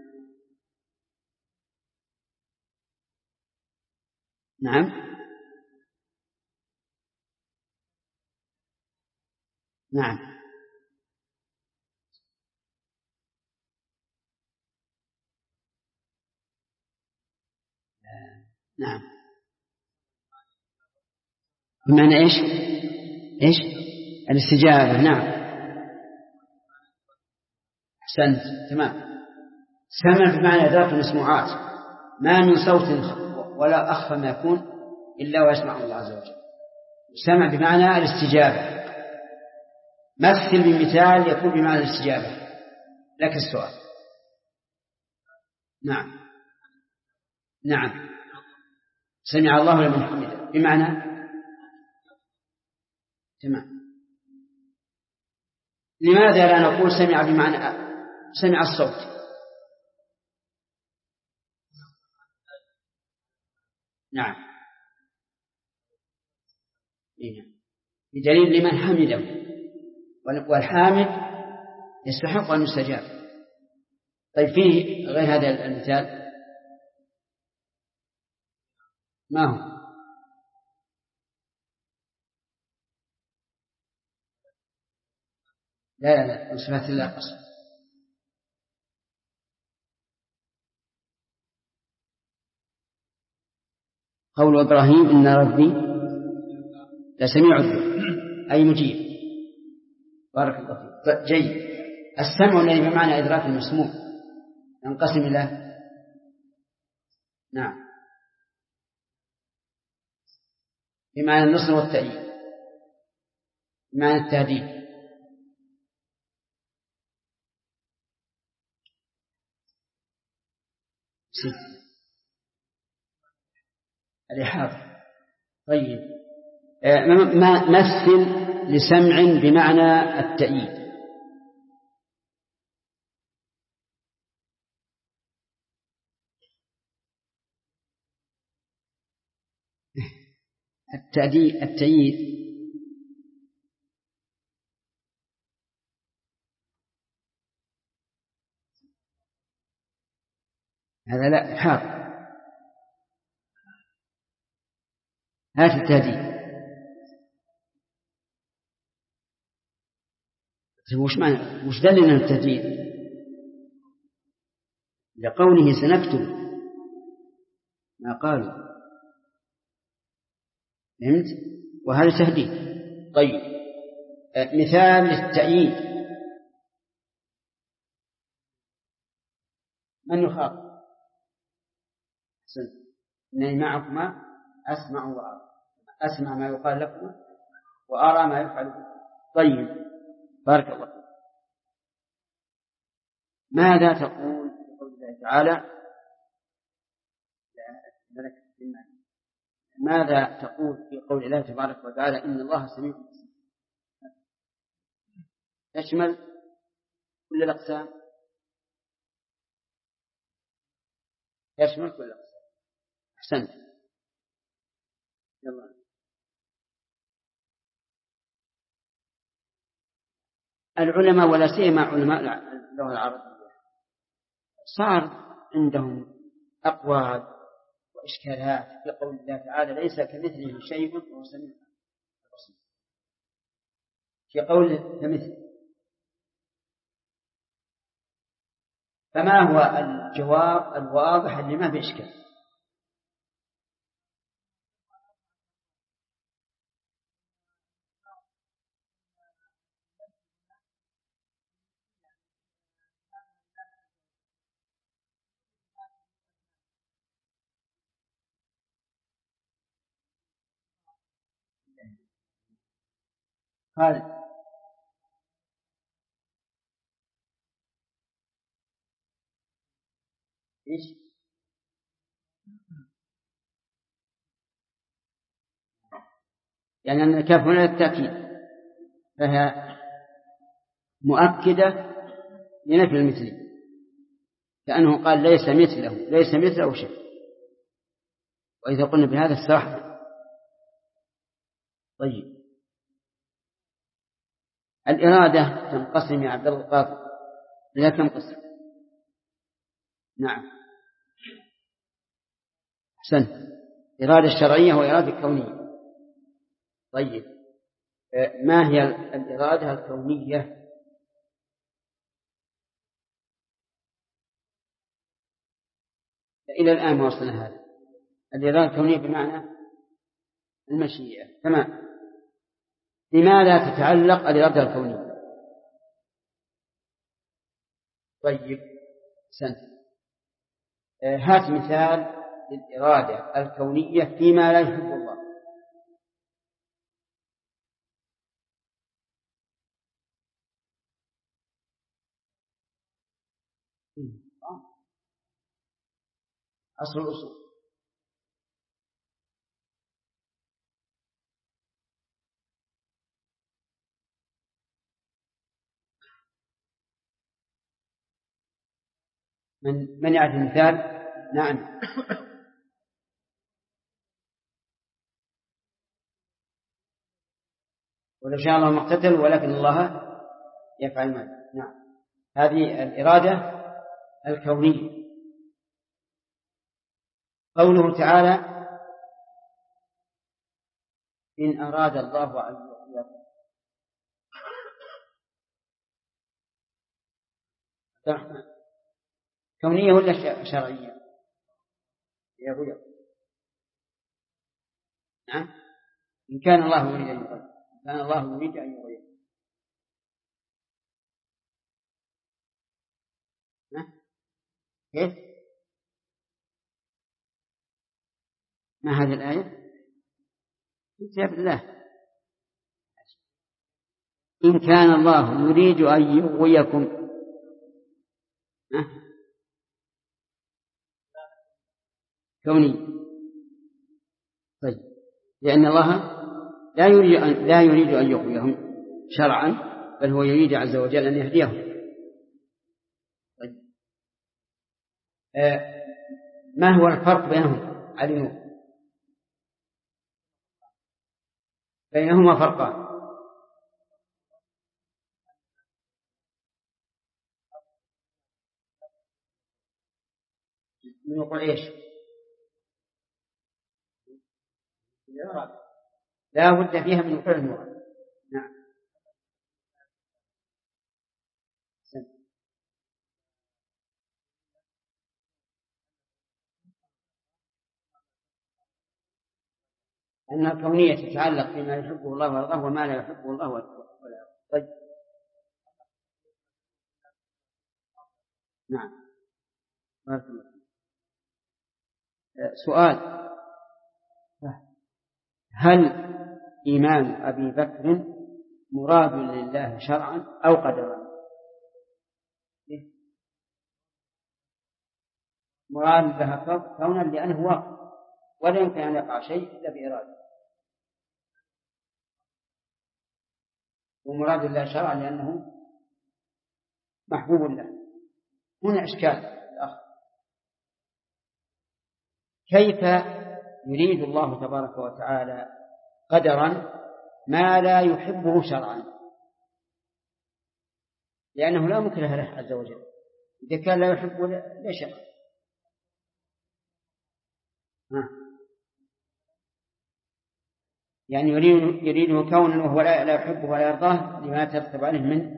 A: نعم نعم نعم. بمعنى إيش الاستجابة. نعم أحسنت تمام. سمع بمعنى إدراك المسموعات، ما من صوت ولا أخفى ما يكون إلا ويسمع الله عز وجل. سمع بمعنى الاستجابة. مثل بمثال يكون بمعنى الاستجابة. لك السؤال. نعم سمع الله لمن حمده بمعنى تمام. لماذا لا نقول سمع بمعنى سمع الصوت؟ نعم بدليل لمن حمده، والحامد يستحق أن يستجاب. طيب فيه غير هذا المثال ما هو؟ لا صفات الله قصر. قول إبراهيم إن ربي لا سميع الدعاء أي مجيب. بارك الله فيك. جيد. السمع الذي بمعنى إدراك المسموع ينقسم إلى نعم بمعنى النصر والتأييد، بمعنى التهديد. الإحاطة. طيب مثل لسمع بمعنى التأييد. التأييد هذا لا إحاطة. هات التهديد. وش دلنا التهديد؟ لقوله سنكتب ما قالوا، فهمت؟ وهذا تهديد. طيب مثال للتأييد من يخاطب؟ إنني معكما أسمع وأرى، أسمع ما يقال لكما وأرى ما يفعل بكم. طيب بارك الله فيك. ماذا تقول في قول الله تعالى ماذا تقول في قول الله تبارك وتعالى إن الله سميع بصير؟ يشمل كل الأقسام، يشمل كل الأقسام. أحسنت. يلا. العلماء ولا سيما علماء اللغة العربية صار عندهم أقوال وإشكالات في قول الله تعالى ليس كمثله شيء وهو سميع بصير. في قوله كمثله، فما هو الجواب الواضح اللي ما بإشكال؟ هذا إيش؟ يعني أن الكاف هنا للتأكيد، فهي مؤكدة لنفي المثل، كأنه قال ليس مثله شيء. وإذا قلنا بهذا الصراحة. طيب الإرادة تنقسم يا عبد الله القاضي إلى كم قسم؟ نعم أحسنت. إرادة الشرعية وإرادة الكونية. طيب ما هي الإرادة الكونية؟ إلى الآن ما وصلنا هذا. الإرادة الكونية بمعنى المشيئة. تمام. لماذا تتعلق الإرادة الكونية؟ طيب سنت. هات مثال للإرادة الكونية فيما لا يحب الله. أصل الأصول. من يعرف المثال؟ نعم. ولو شاء الله ما اقتتل ولكن الله يفعل ما يشاء. نعم هذه الإرادة الكونية. قوله تعالى إن أراد الله أن يحييكم. كونية ولا شرعية؟ يا أبو نعم إن كان الله يريد أن يغير، كان الله يريد أن يغير. كيف؟ ما هذه الآية؟ كتاب الله. إن كان الله يريد أن يغويكم كوني. طيب، لأن الله لا يريد أن يغويهم شرعا، بل هو يريد عز وجل أن يهديهم. طيب، ما هو الفرق بينهم؟ علموا بينهما فرقان. نقول إيش؟ لا بد فيها من وقوع المراد. نعم. أن الكونية تتعلق بما يحبه الله ويرضاه وما لا يحبه الله ولا يرضاه. طيب، نعم. سؤال: هل إيمان أبي بكر مراد لله شرعا أو قدرا؟ مراد لها كونا لأنه واقع، ولا يمكن أن يقع شيء إلا بإرادة. ومراد الله شرعا لأنه محبوب له. هنا إشكال الأخ: كيف يريد الله تبارك وتعالى قدرا ما لا يحبه شرعا؟ لأنه لا مكره له عز وجل. إذا كان لا يحبه لا شرع. يعني يريده كونا وهو لا يحبه ولا يرضاه لما ترتب عليه من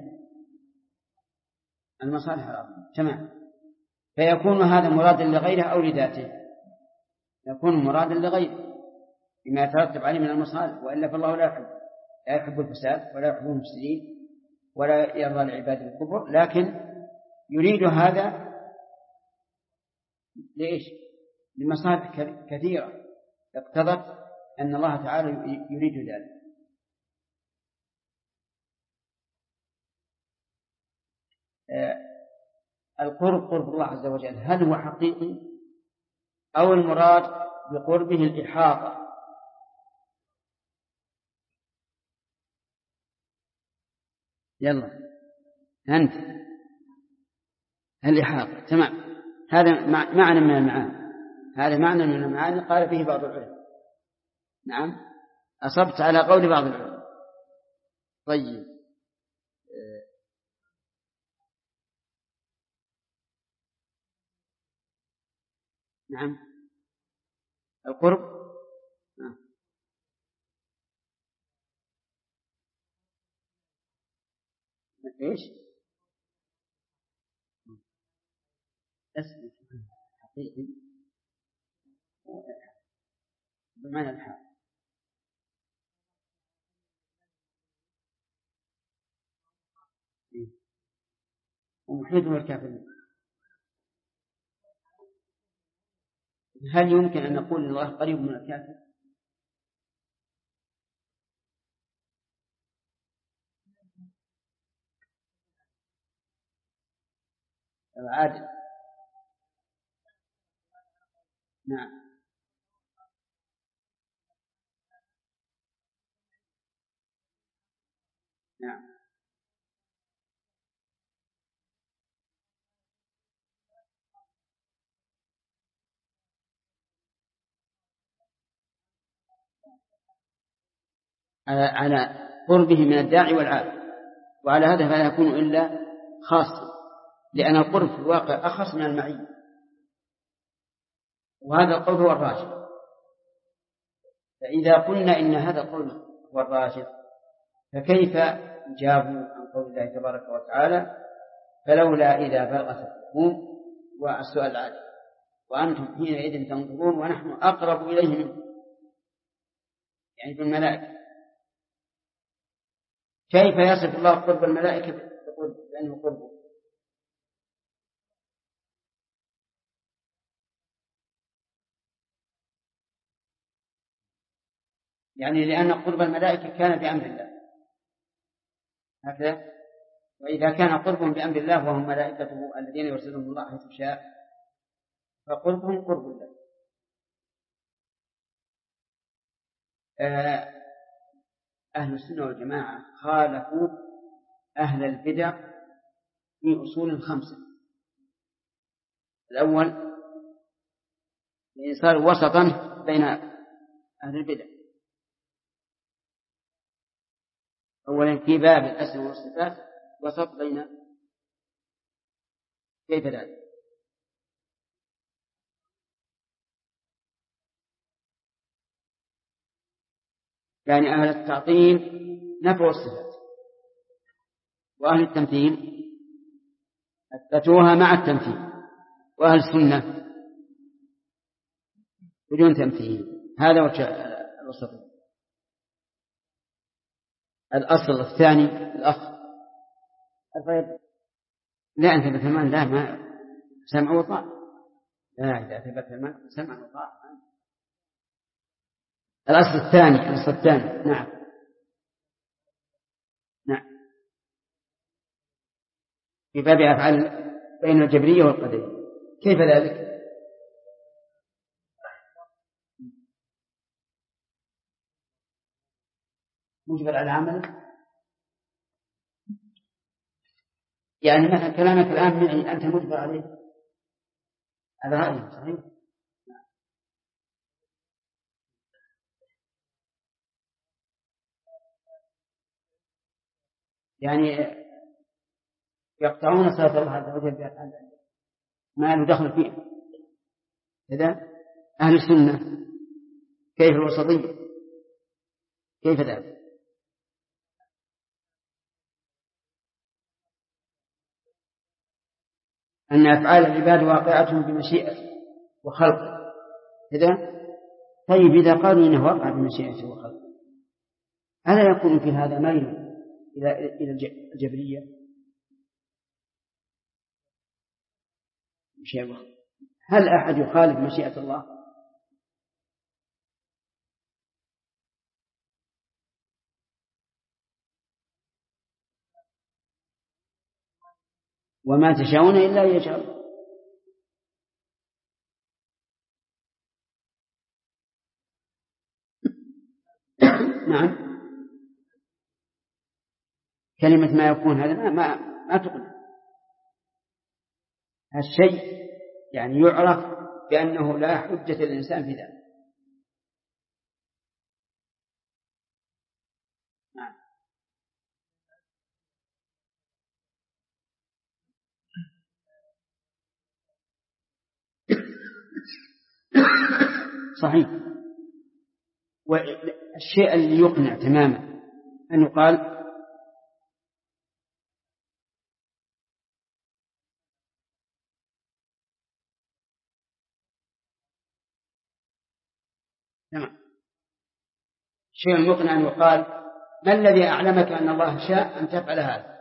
A: المصالح العظيمة. تمام. فيكون هذا مرادا لغيره أو لذاته؟ يكون مرادا لغيره بما يترتب عليه من المصالح، وإلا فالله لا يحب الفساد ولا يحب المفسدين ولا يرضى لعباده الكفر، لكن يريد هذا لإيش؟ لمصالح كثيرة اقتضت أن الله تعالى يريد ذلك. القرب قرب الله عز وجل، هل هو حقيقي أو المراد بقربه الإحاطة؟ يلا أنت. الإحاطة، تمام. هذا معنى من المعاني، هذا معنى من المعاني قال فيه بعض العلماء. نعم، أصبت على قول بعض العلماء. طيب، نعم، القرب. إيش؟ اسم حقيقي بمعنى الحال. ومحيط بالكافرين. هل يمكن أن نقول الله قريب من الكافر؟ عادل. نعم. نعم. على قربه من الداعي والعالم، وعلى هذا فلا يكون إلا خاص، لأن القرب في الواقع أخص من المعية، وهذا القول هو الراجح. فإذا قلنا إن هذا القول هو الراجح، فكيف جابوا عن قول الله تبارك وتعالى: فلولا إذا بلغت الحلقوم؟ والسؤال العادي: وأنتم حينئذ تنظرون ونحن أقرب إليه منكم. يعني بالملائكة. كيف يصف الله قرب الملائكة يقول بأنه قربه؟ يعني لأن قرب الملائكة كان بأمر الله هكذا، وإذا كان قربهم بأمر الله وهم ملائكته الذين يرسلهم الله حيث شاء فقربهم قرب الله. أهل السنة والجماعة خالفوا أهل البدع في أصول 5. الأول صار وسطا بين أهل البدع. أولا في باب الأسماء والصفات وسط بين، كيف ذلك؟ يعني أهل التعطيل نفوا الصفات، وأهل التمثيل أثبتوها مع التمثيل، وأهل السنة بدون تمثيل. هذا الوسط. الأصل الثاني الأخ الطيب لا أنت بثمان لا ما سمع وطاعة، لا إذا ثبت المال سمع وطاعة. الأصل الثاني نعم في باب أفعال بين الجبرية والقدرية. كيف ذلك؟ مجبر على عمله، يعني مثلا كلامك الآن معي أنت مجبر عليه، هذا رأيي صحيح. يعني يقطعون صلاة الله عز وجل ما له دخل فيه. إذا أهل السنة كيف الوسطية؟ كيف ذلك؟ أن أفعال العباد واقعة بمشيئته وخلقه. إذا طيب إذا قالوا إنه واقع بمشيئته وخلقه ألا يكون في هذا ميل إلى الجبرية؟ هل أحد يخالف مشيئة الله؟ وما تشاءون إلا يشاء. نعم كلمة ما يكون هذا ما تقول هالشيء، يعني يعرف بأنه لا حجة للإنسان في ذلك. نعم صحيح. والشيء اللي يقنع تماما أن يقال نعم الشيء المقنع أن يقال ما الذي أعلمك أن الله شاء أن تفعل هذا؟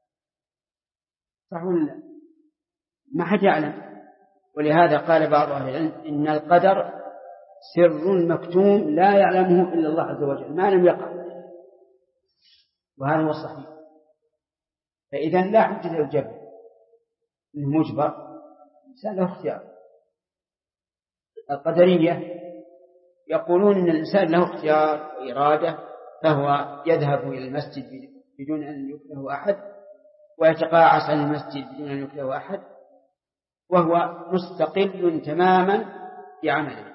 A: صح ولا لا؟ ما حد يعلم. ولهذا قال بعض أهل العلم إن القدر سر مكتوم لا يعلمه إلا الله عز وجل ما لم يقع، وهذا هو الصحيح. فإذا لا حجة للجبر إنه مجبر، الإنسان له اختيار. القدرية يقولون إن الإنسان له اختيار وإرادة، فهو يذهب إلى المسجد بدون أن يكله أحد، ويتقاعس عن المسجد بدون أن يكله أحد، وهو مستقل تماما بعمله.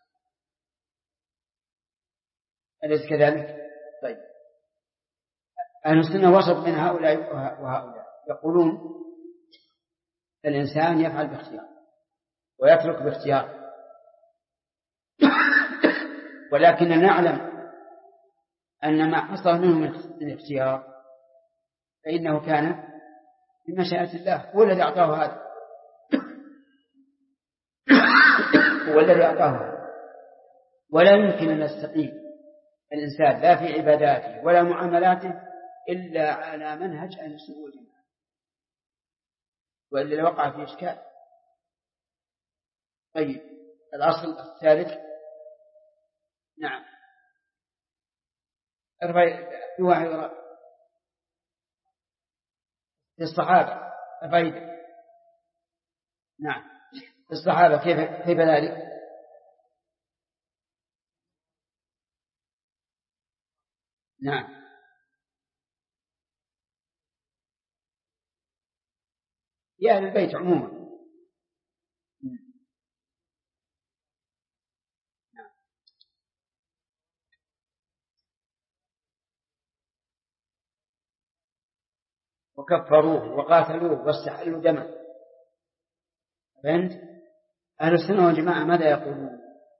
A: أليس كذلك؟ طيب أهل السنة وسط بين هؤلاء وهؤلاء، يقولون الإنسان يفعل باختيار ويترك باختيار، ولكن نعلم أن ما حصل منه من اختيار فإنه كان بمشيئة الله، هو الذي أعطاه هذا، هو الذي أعطاه هذا. ولا يمكن أن نستقيل الإنسان لا في عباداته ولا معاملاته إلا على منهج أهل السنة والجماعة، وإلا وقع في إشكال. طيب الأصل الثالث. نعم في واحد في الصحابة الفائدة. نعم في الصحابة كيف ذلك؟ نعم في أهل البيت عموما. نعم. وكفروه وقاتلوه واستحلوا دمه. فهمت؟ أهل السنة والجماعة ماذا يقولون؟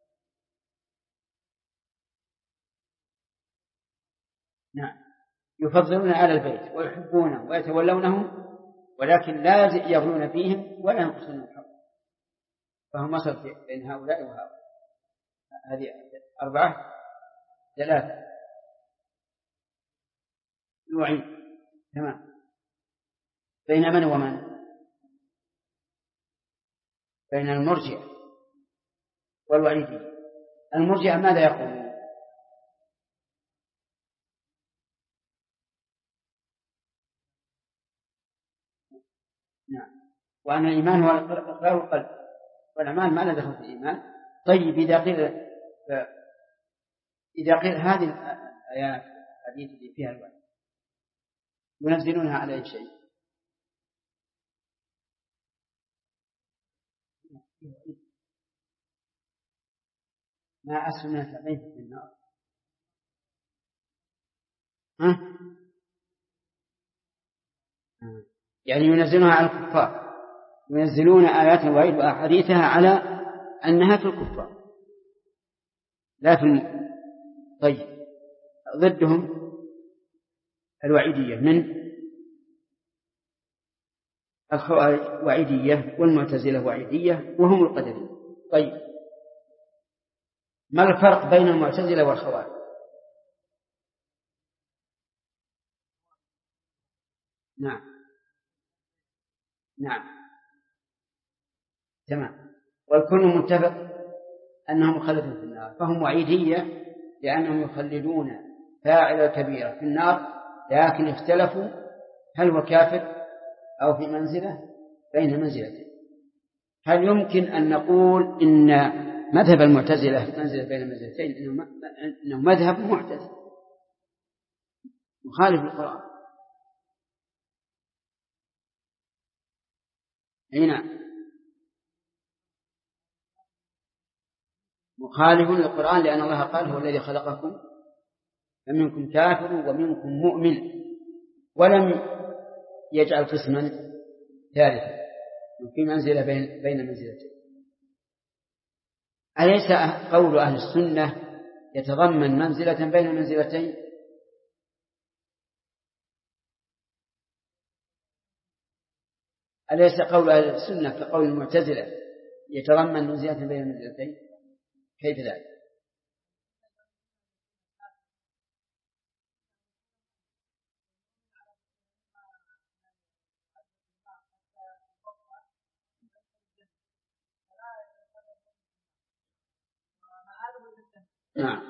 A: نعم يفضلون على البيت ويحبونه ويتولونه، ولكن لا يغلون فيهم ولا ينقصون الحق، فهم وسط بين هؤلاء وهؤلاء. هذه 4 3 نوعين. تمام. بين من ومن؟ بين المرجئة والوعيدية. المرجئة ماذا يقولون؟ نعم وأن الإيمان هو إقرار القلب والأعمال ما لا دخل في الإيمان. طيب إذا قيل هذه الآيات الحديث اللي فيها الوعد ينزلونها على أي شيء؟ ما أسلنا كعبين في النار. يعني ينزلونها على الكفار، ينزلون آيات الوعيد وأحاديثها على أنها في الكفار لا في طيب ضدهم الوعيدية من الخوارج وعيدية والمعتزلة وعيدية وهم القدرية. طيب ما الفرق بين المعتزلة والخوارج؟ نعم تمام. والكل متفق أنهم مخلدون في النار، فهم وعيدية لأنهم يخلدون فاعل الكبيرة في النار، لكن اختلفوا هل هو كافر أو في منزلة بين منزلتين. هل يمكن أن نقول إن مذهب المعتزلة في منزلة بين منزلتين إنه مذهب معتزل مخالف للقرآن؟ هنا مخالف للقرآن، لأن الله قال هو الذي خلقكم فمنكم كافر ومنكم مؤمن، ولم يجعل قسما ثالثا في منزلة بين منزلتين. أليس قول أهل السنة يتضمن منزلة بين منزلتين؟ أليس قول أهل السنة كقول المعتزلة يتضمن منزلة بين منزلتين؟ كيف ذلك؟ نعم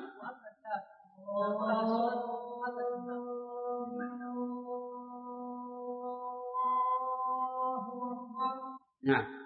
A: نعم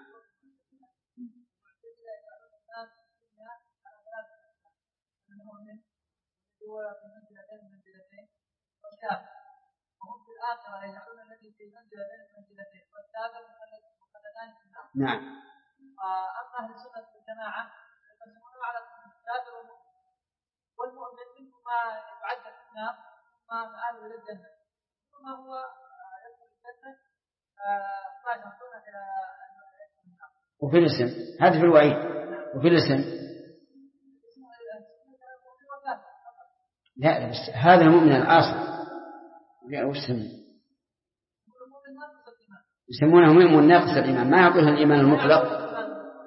A: نعم.
F: أما أهل السنة والجماعة يقسمون على الكافر والمؤمن منه ما يعد في النار ما مآله إلى الجنة، ثم هو يدخل الجنة ما يدخلون إلى النار.
A: وفي الاسم هذا في الوعيد، وفي الاسم لا بس هذا المؤمن العاصي يسمونه مؤمن ناقص الإيمان، ما يعطيه الإيمان المطلق،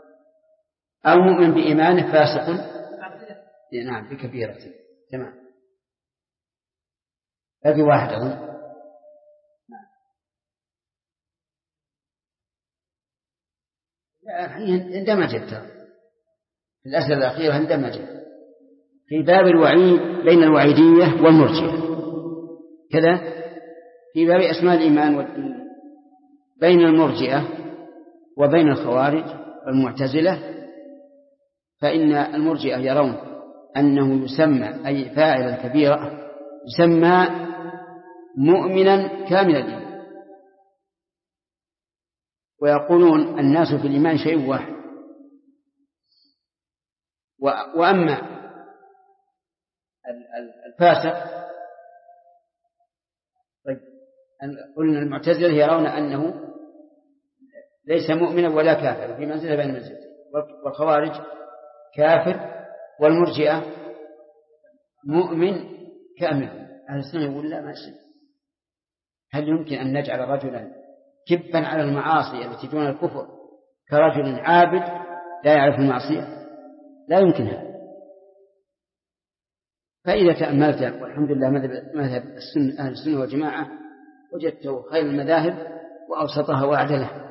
A: أو مؤمن بإيمانه فاسق نعم بكبيرة. تمام. باقي واحد أظن. اندمجت في الأسئلة الأخيرة، اندمجت في باب الوعيد بين الوعيدية والمرجئة كذا، في باب أسماء الإيمان والدين بين المرجئة وبين الخوارج والمعتزلة. فإن المرجئة يرون أنه يسمى أي فاعل الكبيرة يسمى مؤمنا كامل الإيمان، ويقولون الناس في الإيمان شيء واحد. وأما الفاسق قلنا المعتزلة يرون أنه ليس مؤمنا ولا كافر، في منزلة بين المنزلتين. والخوارج كافر، والمرجئة مؤمن كامل. أهل السنة يقول لا، ما يصير. هل يمكن أن نجعل رجلا كبا على المعاصي التي دون الكفر كرجل عابد لا يعرف المعصية؟ لا يمكن هذا. فإذا تأملت، والحمد لله مذهب أهل السنة والجماعة وجدته خير المذاهب وأوسطها وأعدلها.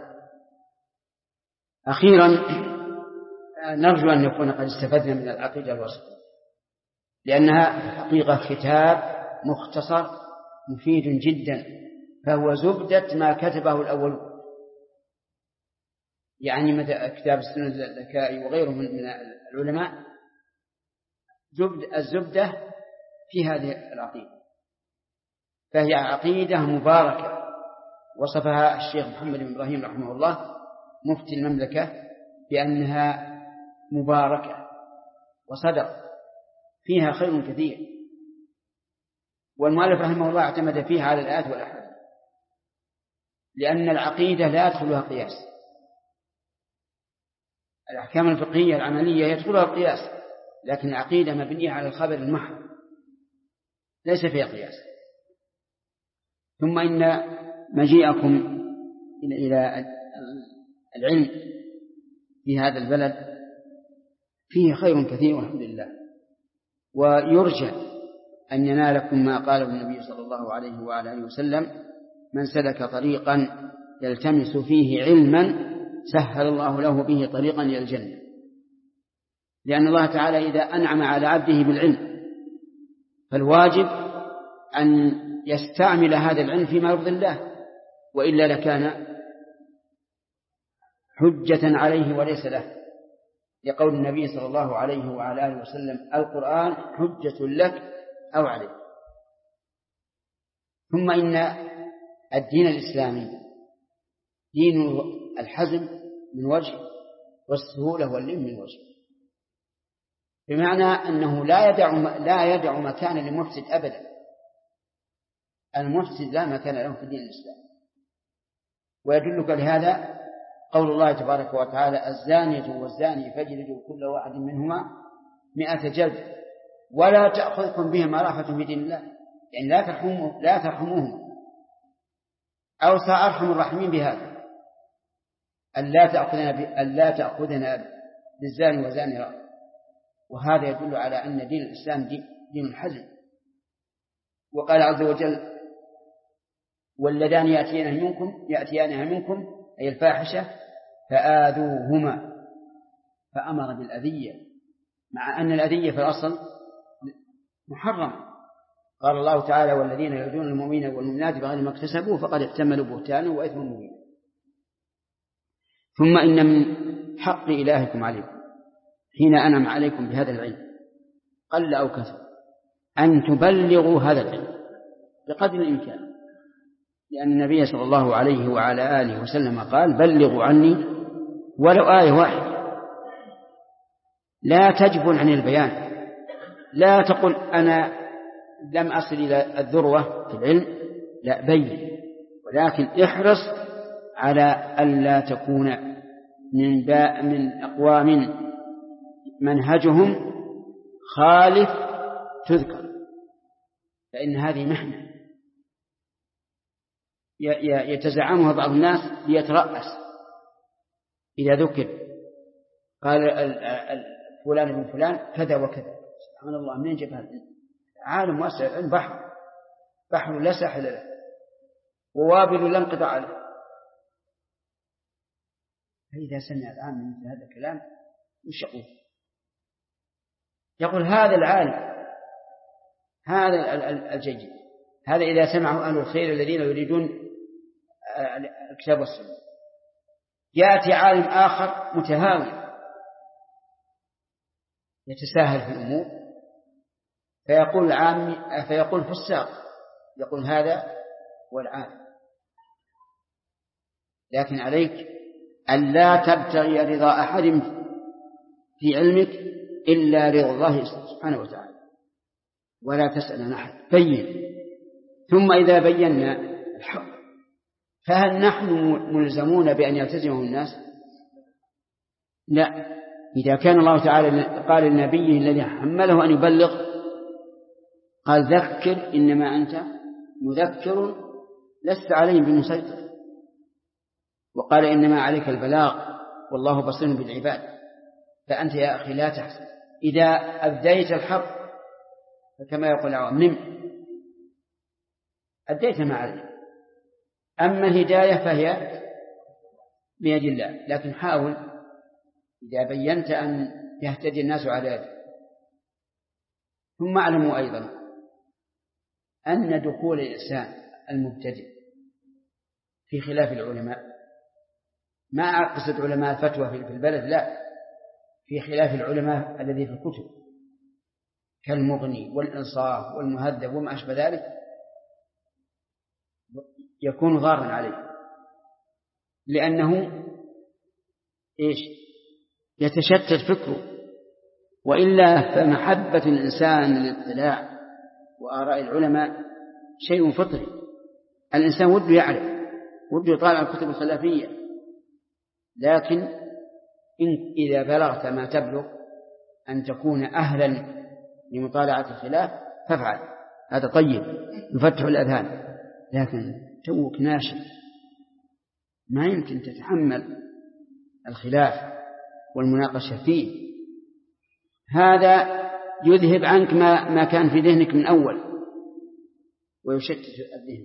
A: أخيرا نرجو أن نكون قد استفدنا من العقيدة الوسطية، لأنها حقيقة كتاب مختصر مفيد جدا، فهو زبدة ما كتبه الأول، يعني كتاب السنة الذكائي وغيره من العلماء. الزبدة في هذه العقيدة، فهي عقيدة مباركة وصفها الشيخ محمد بن إبراهيم رحمه الله مفتي المملكة بأنها مباركة وصدق فيها خير كثير. والمؤلف رحمه الله اعتمد فيها على الآيات والأحاديث، لأن العقيدة لا يدخلها قياس. الأحكام الفقهية العملية يدخلها القياس، لكن العقيدة مبنية على الخبر المحض ليس فيها قياس. ثم إن مجيئكم إلى العلم في هذا البلد فيه خير كثير والحمد لله، ويرجى أن ينالكم ما قاله النبي صلى الله عليه وعلى آله وسلم: من سلك طريقا يلتمس فيه علما سهل الله له به طريقا إلى الجنة. لأن الله تعالى إذا أنعم على عبده بالعلم فالواجب أن يستعمل هذا العلم فيما يرضي الله، وإلا لكان حجة عليه وليس له، لقول النبي صلى الله عليه وعلى آله وسلم: القرآن حجة لك أو عليك. ثم إن الدين الإسلامي دين الحزم من وجه، والسهولة واللين من وجه، بمعنى أنه لا يدع مكانا لمفسد أبدا. المفسد لا مكان له في الدين الإسلامي. ويدلك لهذا قول الله تبارك وتعالى: الزانية والزاني فاجلدوا كل واحد منهما 100 جلد ولا تأخذكم بهما رأفة في دين الله، يعني لا ترحموهما. أوصى أرحم الراحمين بهذا: ألا تأخذنا بالزاني وزاني رأفة. وهذا يدل على أن دين الإسلام دين الحزم. وقال عز وجل: واللذان يأتيانها منكم أي الفاحشة فآذوهما، فأمر بالأذية، مع أن الأذية في الأصل محرم. قال الله تعالى: والذين يؤذون المؤمنين والمؤمنات بغير ما اكتسبوا فقد احتملوا بهتانا وإثما مبينا. ثم إن من حق إلهكم عليكم حين أنعم عليكم بهذا العلم قل أو كثر أن تبلغوا هذا العلم بقدر الإمكان، لأن النبي صلى الله عليه وعلى آله وسلم قال: بلغوا عني ولو آية واحدة. لا تجبن عن البيان، لا تقل أنا لم أصل إلى الذروة في العلم، لا، بين، ولكن احرص على ألا تكون من أقوام منهجهم خالف تذكر، فإن هذه محنة يتزعمها بعض الناس ليترأس إذا ذكر قال فلان من فلان كذا وكذا. سبحان الله، منين جاب هذا؟ عالم واسع، بحر، بحر لا ساحل له ووابل لا انقطاع له. فإذا سمع العام مثل هذا الكلام وش يقول؟ يقول هذا العالم هذا الجيد، هذا إذا سمعه أهل الخير الذين يريدون الكتاب والسنة. يأتي عالم آخر متهاون يتساهل في الأمور فيقول فساق، يقول هذا والعالم. لكن عليك أن لا تبتغي رضا أحد في علمك إلا رضا الله سبحانه وتعالى، ولا تسأل عن أحد. بين، ثم إذا بينا الحق فهل نحن ملزمون بأن يلتزمه الناس؟ لا. إذا كان الله تعالى قال للنبي الذي حمله أن يبلغ قال ذكر إنما أنت مذكر لست عليهم بمسيطر، وقال إنما عليك البلاغ والله بصير بالعباد. فأنت يا أخي لا تحزن، إذا أبديت الحق فكما يقول العوام نم أديت ما عليك. أما الهداية فهي بيد الله، لكن حاول إذا بينت أن يهتدي الناس على ذلك. ثم اعلموا أيضا أن دخول الإنسان المبتدئ في خلاف العلماء، ما أقصد علماء الفتوى في البلد، لا، في خلاف العلماء الذي في الكتب كالمغني والإنصاف والمهذب وما أشبه ذلك، يكون ضارا عليه، لأنه يتشتت فكره. وإلا فمحبة الإنسان للاطلاع وآراء العلماء شيء فطري. الإنسان وده يعرف، وده يطالع الكتب الخلافية، لكن إذا بلغت ما تبلغ أن تكون أهلا لمطالعة الخلاف فافعل، هذا طيب يفتح الأذهان. لكن توك ناشئ ما يمكن تتحمل الخلاف والمناقشة فيه، هذا يذهب عنك ما كان في ذهنك من أول ويشتت الذهن.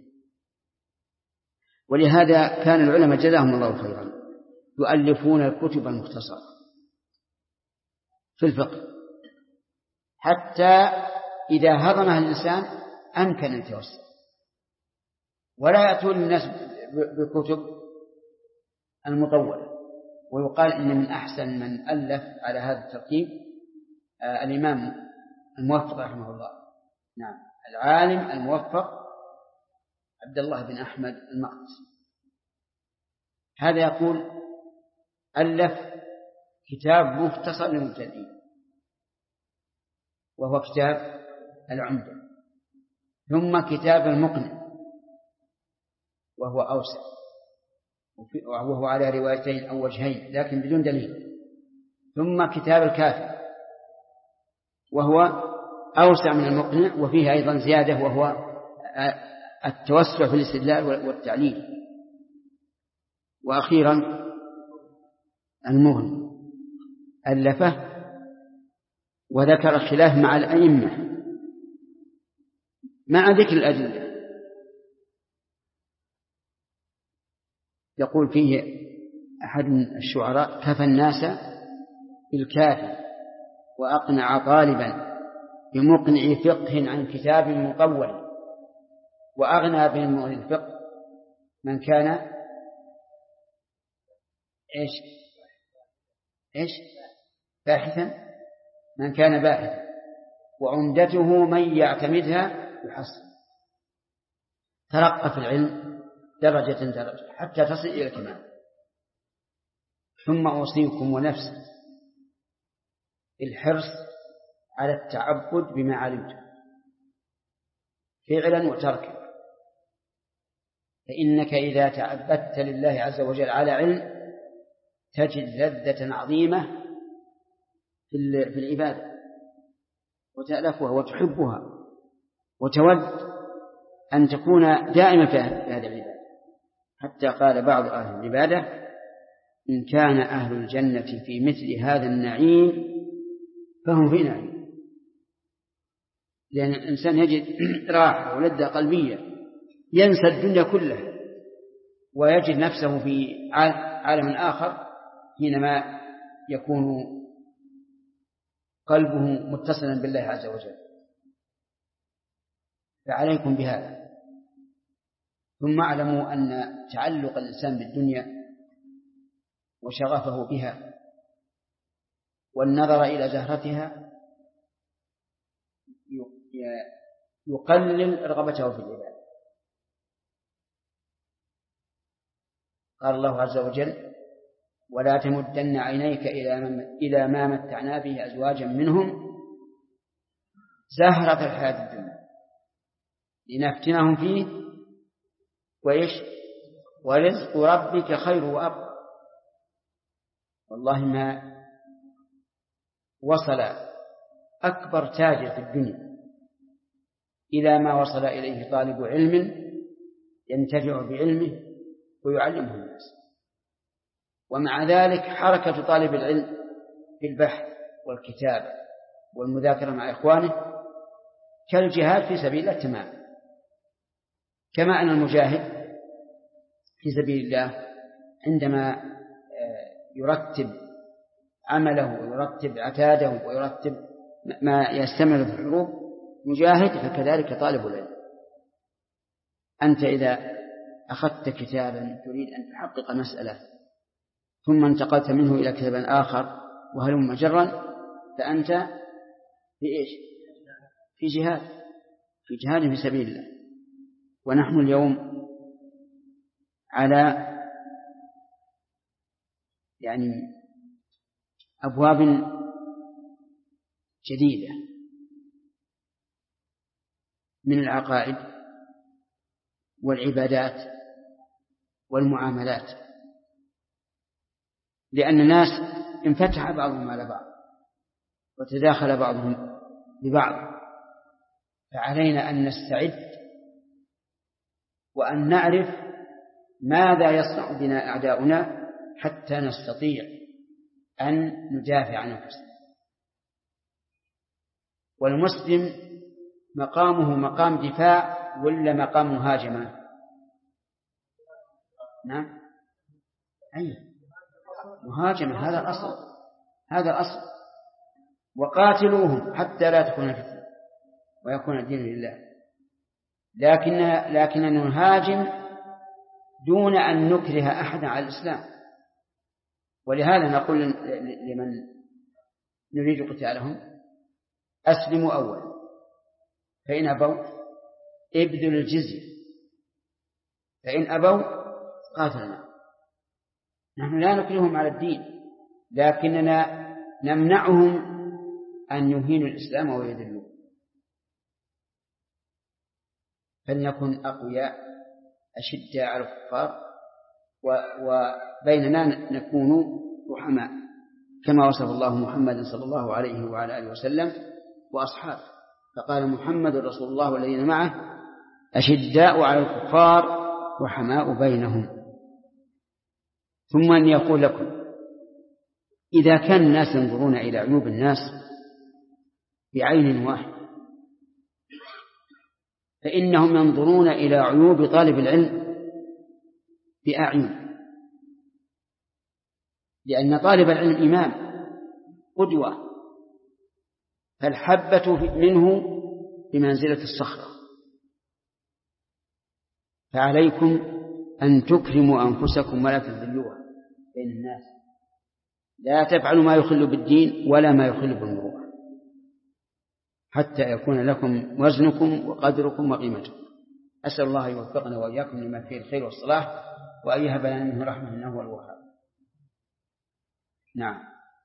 A: ولهذا كان العلماء جزاهم الله خيرا يؤلفون الكتب المختصرة في الفقه، حتى إذا هضمها الإنسان أمكن أن يتوسع، ولا يأتون الناس بكتب المطولة. ويقال إن من أحسن من ألف على هذا الترتيب الإمام الموفق رحمه الله، نعم، العالم الموفق عبد الله بن أحمد المقدسي. هذا يقول ألف كتاب مختصر للمبتدئين وهو كتاب العمدة، ثم كتاب المقنع وهو أوسع وهو على روايتين أو وجهين لكن بدون دليل، ثم كتاب الكافي وهو أوسع من المقنع وفيه أيضا زيادة وهو التوسع في الاستدلال والتعليل، وأخيرا المغني ألفه وذكر الخلاف مع الأئمة مع ذكر الأدلة. يقول فيه أحد الشعراء كفى الناس بالكافي وأقنع طالبا بمقنع فقه عن كتاب مطول، وأغنى بالمغني الفقه من كان باحثا، من كان باحثا، وعمدته من يعتمدها يحصل. ترقى في العلم درجة حتى تصل إلى الكمال. ثم أوصيكم ونفسي الحرص على التعبد بما علمت فعلا وتركا، فإنك إذا تعبدت لله عز وجل على علم تجد لذة عظيمة في العبادة وتألفها وتحبها وتود أن تكون دائما في هذه العبادة. حتى قال بعض أهل العبادة إن كان أهل الجنة في مثل هذا النعيم فهم في نعيم. لأن الإنسان يجد راحة ولذة قلبية، ينسى الدنيا كلها ويجد نفسه في عالم آخر حينما يكون قلبه متصلا بالله عز وجل. فعليكم بهذا. ثم اعلموا أن تعلق الإنسان بالدنيا وشغفه بها والنظر إلى زهرتها يقلل رغبته في العبادة. قال الله عز وجل: ولا تمدن عينيك إلى ما متعنا به أزواجا منهم زهرة الحياة الدنيا لنفتنهم فيه ورزق ربك خير وأبقى. والله ما وصل أكبر تاجر في الدنيا إلى ما وصل إليه طالب علم ينتفع بعلمه ويعلمه الناس. ومع ذلك حركة طالب العلم في البحث والكتابة والمذاكرة مع إخوانه كالجهاد في سبيل الله تماما. كما أن المجاهد في سبيل الله عندما يرتب عمله ويرتب عتاده ويرتب ما يستمر في الحروب مجاهد، فكذلك طالب العلم. أنت إذا أخذت كتابا تريد أن تحقق مسألة ثم انتقلت منه إلى كتاب آخر وهلم مجرا، فأنت في إيش؟ في جهاد في سبيل الله. ونحن اليوم على أبواب جديدة من العقائد والعبادات والمعاملات، لأن الناس انفتح بعضهم على بعض وتداخل بعضهم ببعض، فعلينا أن نستعد وأن نعرف ماذا يصنع بنا أعداؤنا حتى نستطيع أن ندافع عن أنفسنا. والمسلم مقامه مقام دفاع ولا مقام مهاجمة؟ نعم، مهاجمة. هذا الأصل. وقاتلوهم حتى لا تكون فتنة ويكون الدين لله. لكننا نهاجم دون أن نكره أحدا على الإسلام. ولهذا نقول لمن نريد قتالهم: أسلموا أولا، فإن أبوا ابذلوا الجزية، فإن أبوا قاتلنا. نحن لا نكرههم على الدين، لكننا نمنعهم أن يهينوا الإسلام ويذلوه. فلنكن أقوياء أشداء على الكفار، وبيننا نكون رحماء كما وصف الله محمد صلى الله عليه وعلى آله وسلم وأصحابه. فقال: محمد رسول الله والذين معه أشداء على الكفار رحماء بينهم. ثم أن يقول لكم: إذا كان الناس ينظرون إلى عيوب الناس بعين واحد، فإنهم ينظرون إلى عيوب طالب العلم بأعين، لأن طالب العلم إمام قدوة، فالحبة منه بمنزلة الصخرة. فعليكم أن تكرموا أنفسكم ولا تذلوها بين الناس. لا تفعلوا ما يخل بالدين ولا ما يخل بالمروءة، حتى يكون لكم وزنكم وقدركم وقيمتكم. أسأل الله يوفقنا وإياكم لما فيه الخير والصلاح، وأن يهب لنا منه رحمة إنه هو الوهاب. نعم.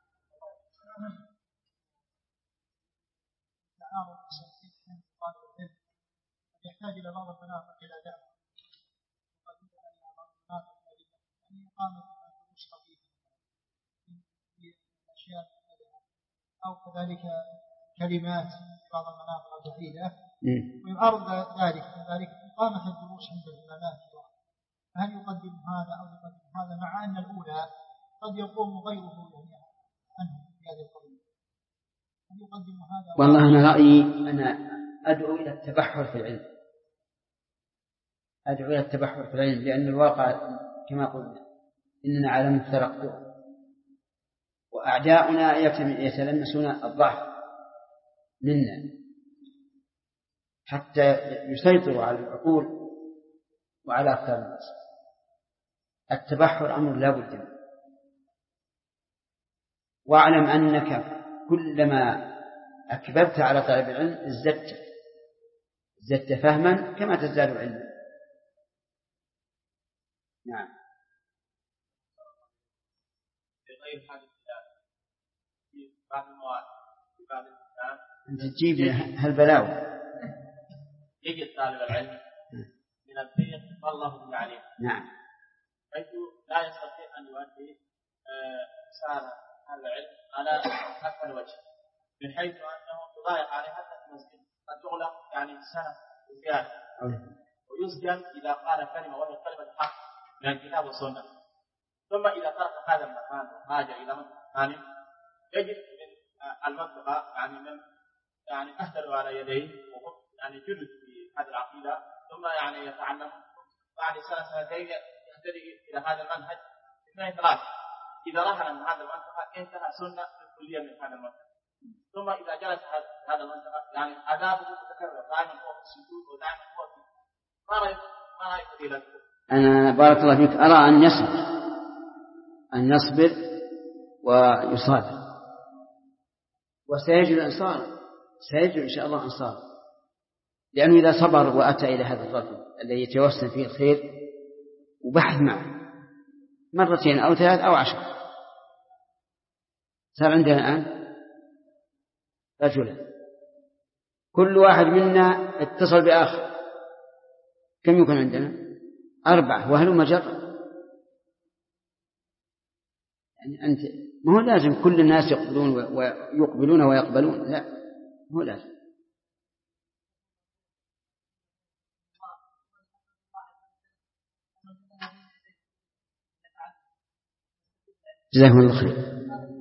G: يحتاج إلى بعض المناطق إلى دعم، وقد يدعى إلى بعض المناطق أن يقام دروس خفيفة في الأشياء أو كذلك كلمات في بعض المناطق الجديدة، ويعرض ذلك إقامة الدروس عند العلماء. هل يقدم هذا أو يقدم هذا، مع أن الأولى قد يقوم غيره عنه في هذه القضية؟ هل يقدم هذا؟
A: والله أنا رأيي أن أدعو إلى التبحر في العلم، أدعو إلى التبحر في العلم، لأن الواقع كما قلنا إننا على مفترق، وأعداؤنا يتلمسون الضعف منا حتى يسيطروا على العقول وعلى أفكار الناس. التبحر أمر لا بد منه. واعلم أنك كلما أكبرت على طالب العلم ازددت فهما كما تزداد علما. نعم.
C: في غير هذه الكتاب في بعض المواد في بعض الكتاب
A: أنت تجيب هالبلاوي.
C: يجد طالب العلم من الضيق والله به عليه.
A: نعم.
C: حيث لا يستطيع أن يؤدي رسالة هذا العلم على أكمل وجه، من حيث أنه تضايق عليه حتى في المسجد قد تغلق يعني سنة زيادة، ويسجن إذا قال كلمة وهي كلمة حق من الكتاب والسنة. ثم إذا ترك هذا المكان وهاجر إلى منطقة ثانية يجد من المنطقة يعني من يعني أهدروا على يديه وهم يعني جلد في هذه العقيدة، ثم يعني يتعلم بعد سنتين يهتدي إلى هذا المنهج اثنين ثلاثة. إذا رحل من هذا المنطقة انتهى سنة كلية من هذا المنطقة. ثم إذا جلس هذا المنطقة يعني عذابه متكرر دائما هو في السجود ودائما هو في ما رأيك في ذلك؟
A: أنا بارك الله فيك أرى أن يصبر ويصابر، وسيجد أنصار، سيجد إن شاء الله أنصار، لأنه إذا صبر وأتى إلى هذا الرجل الذي يتوسل فيه الخير وبحث معه مرتين أو 3 أو 10، صار عندنا الآن رجلا كل واحد منا اتصل بآخر، كم يكون عندنا؟ 4، وهلم جر. يعني أنت ما هو لازم كل الناس يقبلون ويقبلون، لا مو لازم. جزاكم الله خير.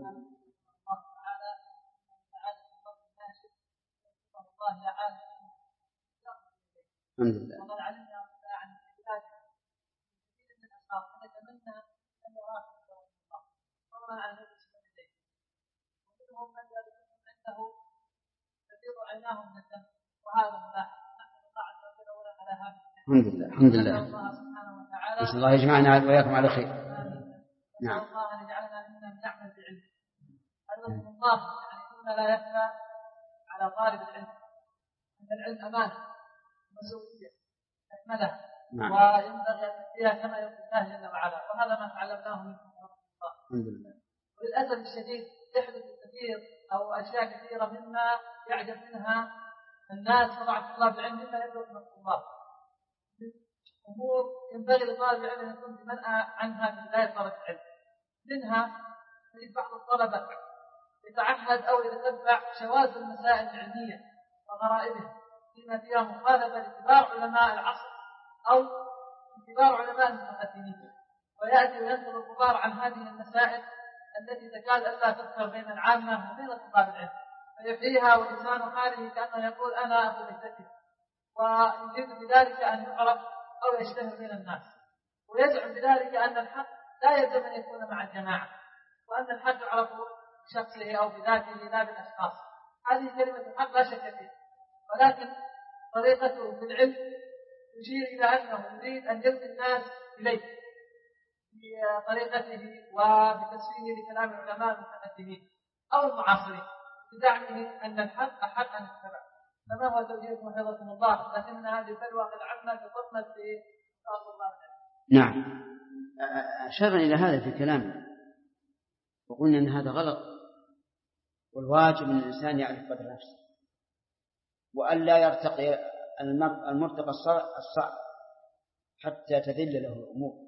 A: الحمد لله. الحمد لله الحمد لله. نسأل الله يجمعنا وإياكم على خير. نعم.
F: الله أن يجعلنا ممن يعمل بعلم. أيضا الله يعني لا يخفى على طالب العلم أن العلم أمانة مسؤولية يحملها وينبغي أن تأتيها كما يقول الله جل وعلا، وهذا ما تعلمناه من الله.
A: الحمد لله.
F: وللأسف الشديد يحدث الكثير أو أشياء كثيرة مما يعجب منها الناس طبعا طلاب العلم مما يدرك من الله، أمور ينبغي لطالب العلم أن يكون بمنأى عنها في بداية طلب العلم. منها تجد بعض الطلبة يتعهد أو يتتبع شواذ المسائل العلمية وغرائبها فيما فيها مخالفة لكبار علماء العصر أو كبار علماء المتقدمين، ويأتي وينقل الغبار عن هذه المسائل التي تكاد ألا تذكر بين العامة وبين طلاب العلم، فيحييها ولسان حاله كأنه يقول أنا أبو التكليف، ويريد بذلك أن يعرف أو يشتهر بين الناس، ويزعم بذلك أن الحق لا يلزم أن يكون مع الجماعة، وأن الحق يعرف بشخصه أو بذاته لا بالأشخاص. هذه كلمة الحق لا شك فيها، ولكن طريقته في العلم يشير إلى أنه يريد أن يلقي الناس إليه بطريقته وبتسويه لكلام العلماء المتقدمين أو المعاصرين بدعمه أن الحق أحق أن يتبع. فما هو توجيهكم وحفظكم الله؟ لكن هذه البلوى قد عمت بقمة في خاص الله.
A: نعم. أشرنا إلى هذا في كلامنا وقلنا أن هذا غلط، والواجب أن الإنسان يعرف قدر نفسه وأن لا يرتقي المرتقى الصعب حتى تذل له الأمور.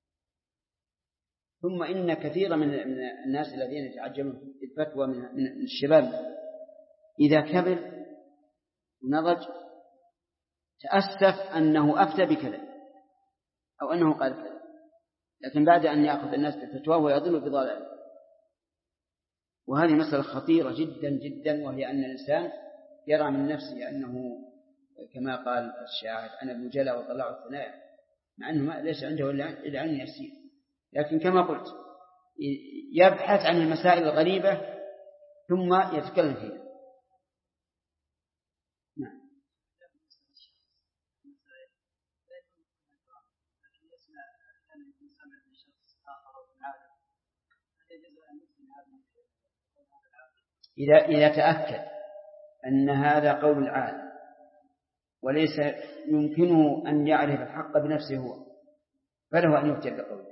A: ثم إن كثيرا من الناس الذين يتعجبون الفتوى من الشباب إذا كبر ونضج تأسف أنه أفتى بكذا أو أنه قال كذا، لكن بعد أن يأخذ الناس بالفتوى ويضل بضلال. وهذه مسألة خطيرة جدا جدا، وهي أن الإنسان يرى من نفسه أنه كما قال الشاعر أنا ابن جلا وطلع الثنايا، مع أنه ليس عنده إلا علم يسير، لكن كما قلت يبحث عن المسائل الغريبة ثم يتكلم فيها. نعم. إذا تأكد أن هذا قول العالم وليس يمكنه أن يعرف الحق بنفسه هو، فله أن يكتب بقوله.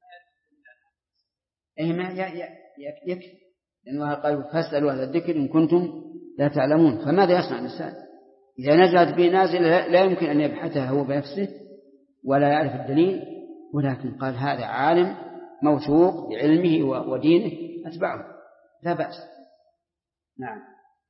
A: ما يكفي، لأن الله قال فاسألوا أهل الذكر إن كنتم لا تعلمون. فماذا يصنع الإنسان إذا نزلت به نازلة لا يمكن أن يبحثها هو بنفسه ولا يعرف الدليل، ولكن قال هذا عالم موثوق بعلمه ودينه أتبعه لا بأس. نعم.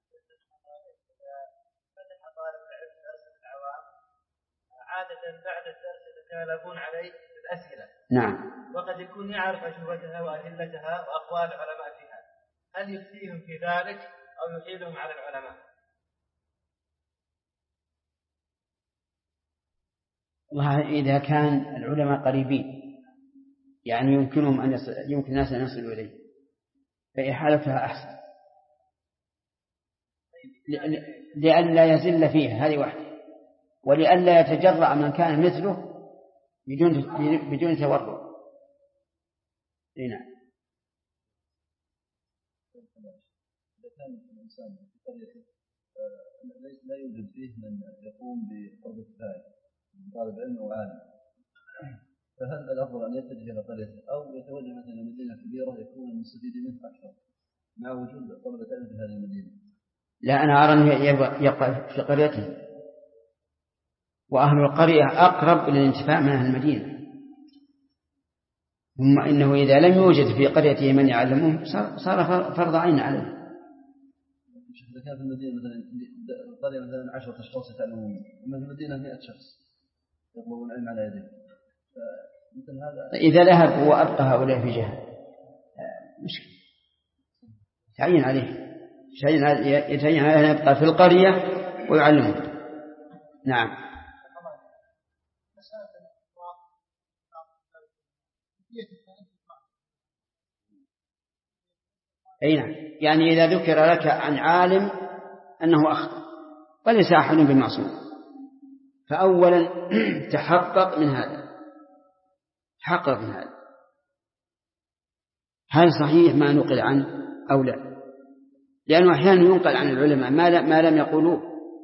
E: عادة بعد الدرس يتكالبون عليه بالأسئلة.
A: نعم.
E: وقد يكون يعرف أجوبتها وأدلتها وأقوال العلماء فيها، هل يفتيهم في ذلك أو يحيلهم على العلماء؟
A: والله إذا كان العلماء قريبين يعني يمكن الناس أن يصلوا إليه فإحالتها أحسن، لئلا يزل فيها، هذه واحدة، ولئلا يتجرع من كان مثله بدون تورع. نعم.
H: إذا كان الإنسان في قريته لا يوجد فيه من يقوم بفرض الكفاية من طالب علم أو عالم، فهل الأفضل أن يتجه إلى قريته أو يتوجه مثلا إلى مدينة كبيرة يكون المستفيد منه أكثر مع وجود طلبة علم في هذه المدينة؟
A: لا، أنا أرى أنه يبقى في قريته، وأهل القرية أقرب إلى الانتفاع من أهل المدينة. ثم إنه إذا لم يوجد في قريته من يعلمهم صار فرض عين عليه.
H: إذا كان في المدينة مثلا قرية مثلا 10 أشخاص يتعلمون، أما في المدينة 100 شخص يطلبون العلم على يديه، فمثل هذا
A: إذا ذهب وأبقى هؤلاء في جهة مشكلة، تعين عليه يتعين عليه أن يبقى في القرية ويعلمه. نعم. أي نعم، يعني إذا ذكر لك عن عالم أنه أخطأ وليس أحد بالمعصوم، فأولا تحقق من هذا، هل صحيح ما نقل عنه أو لا، لأنه أحيانا ينقل عن العلماء ما لم يقولوه،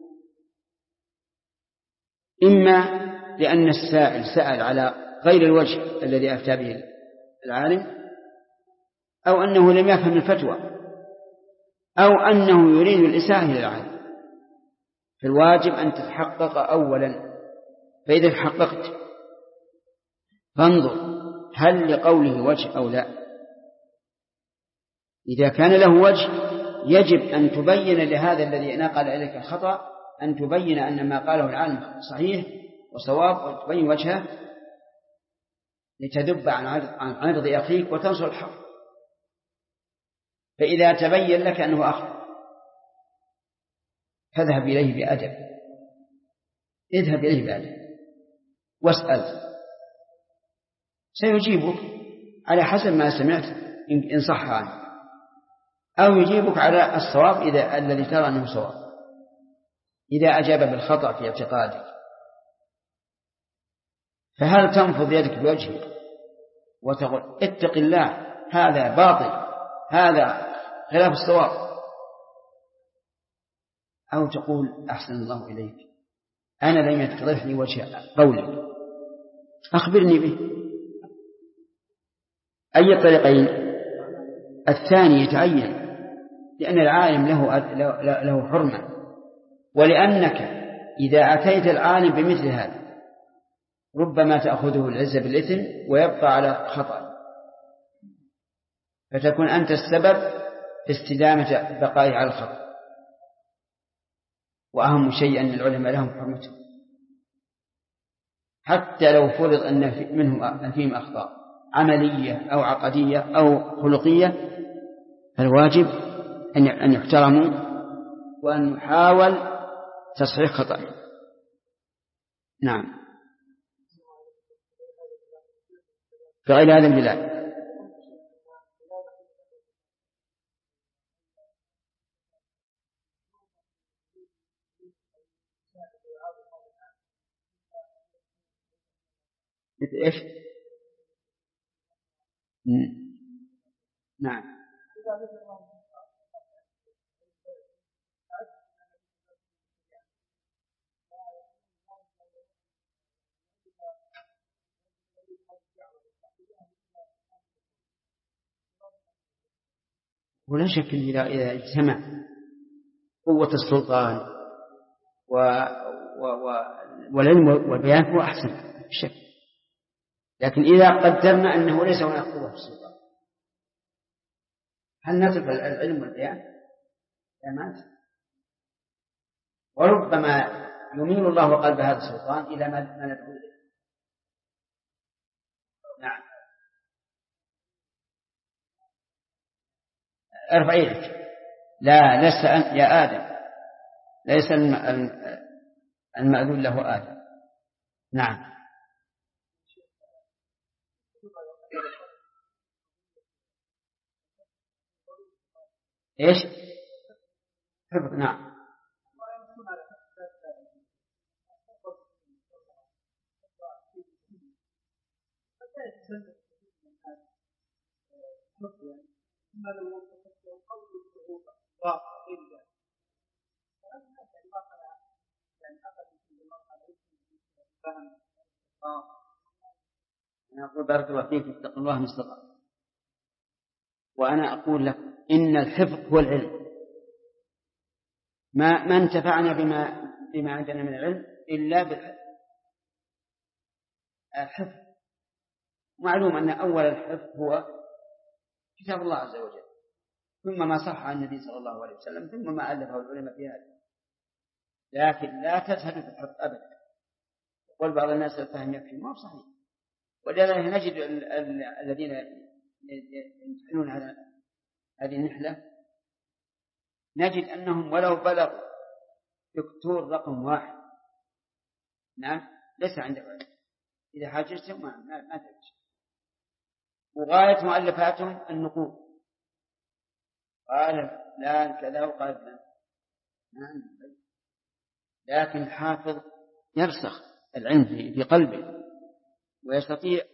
A: إما لأن السائل سأل على غير الوجه الذي أفتى به العالم، أو أنه لم يفهم الفتوى، أو أنه يريد الإساءة إلى العالم. فالواجب أن تتحقق أولا، فإذا تحققت فانظر هل لقوله وجه أو لا. إذا كان له وجه يجب أن تبين لهذا الذي نقل إليك الخطأ، أن تبين أن ما قاله العالم صحيح وصواب، وتبين وجهه لتدب عن عرض أخيك وتنصر الحق. فإذا تبين لك أنه أخطأ فاذهب إليه بأدب، واسأل، سيجيبك على حسب ما سمعت إن صح عنه، أو يجيبك على الصواب الذي ترى أنه صواب، إذا أجاب بالخطأ في اعتقادك. فهل تنفض يدك بوجهك وتقول اتق الله هذا باطل هذا خلاف الصواب، أو تقول أحسن الله إليك أنا لم يتضحني وجه قولك أخبرني به؟ أي الطريقين؟ الثاني يتعين، لأن العالم له حرمة، ولأنك إذا أتيت العالم بمثل هذا ربما تأخذه العزة بالإثم ويبقى على خطأ، فتكون أنت السبب في استدامة بقائه على الخطأ. وأهم شيء أن العلماء لهم حرمته، حتى لو فرض أن فيهم أخطاء عملية أو عقدية أو خلقية، فالواجب أن يحترموا وأن يحاول تصحيح خطأه. نعم. في غير هذا البلاد إيش؟ نعم. ولا شك إذا اجتمع قوة السلطان والعلم والبيان هو أحسن شك. لكن إذا قدرنا أنه ليس هناك قوة في السلطان هل نترك العلم والبيان؟ لا مات. وربما يميل الله قلب هذا السلطان إلى ما ندعو إليه. نعم. ارفع يدك. لا لست يا آدم، ليس المأذون له آدم. نعم. إيش؟ حفظ. نعم. أنا أقول بارك الله فيك، اتقوا الله ما استطعتم. وأنا أقول لك إن الحفظ هو العلم. ما انتفعنا بما عندنا من العلم إلا بالحفظ. الحفظ معلوم أن أول الحفظ هو كتاب الله عز وجل، ثم ما صح عن النبي صلى الله عليه وسلم، ثم ما ألفه العلماء في هذا. لكن لا تذهب في الحفظ أبدا. يقول بعض الناس الفهم يكفي، ما هو صحيح. ولذلك نجد الذين يمتحنون على هذه النحلة نجد أنهم ولو بلغوا دكتور رقم 1 نعم ليس عنده علم. إذا حاجزتهم ما تحتاج. وغاية مؤلفاتهم النقود، قال لا كذا وقال لا. نعم. لكن الحافظ يرسخ العلم في قلبه ويستطيع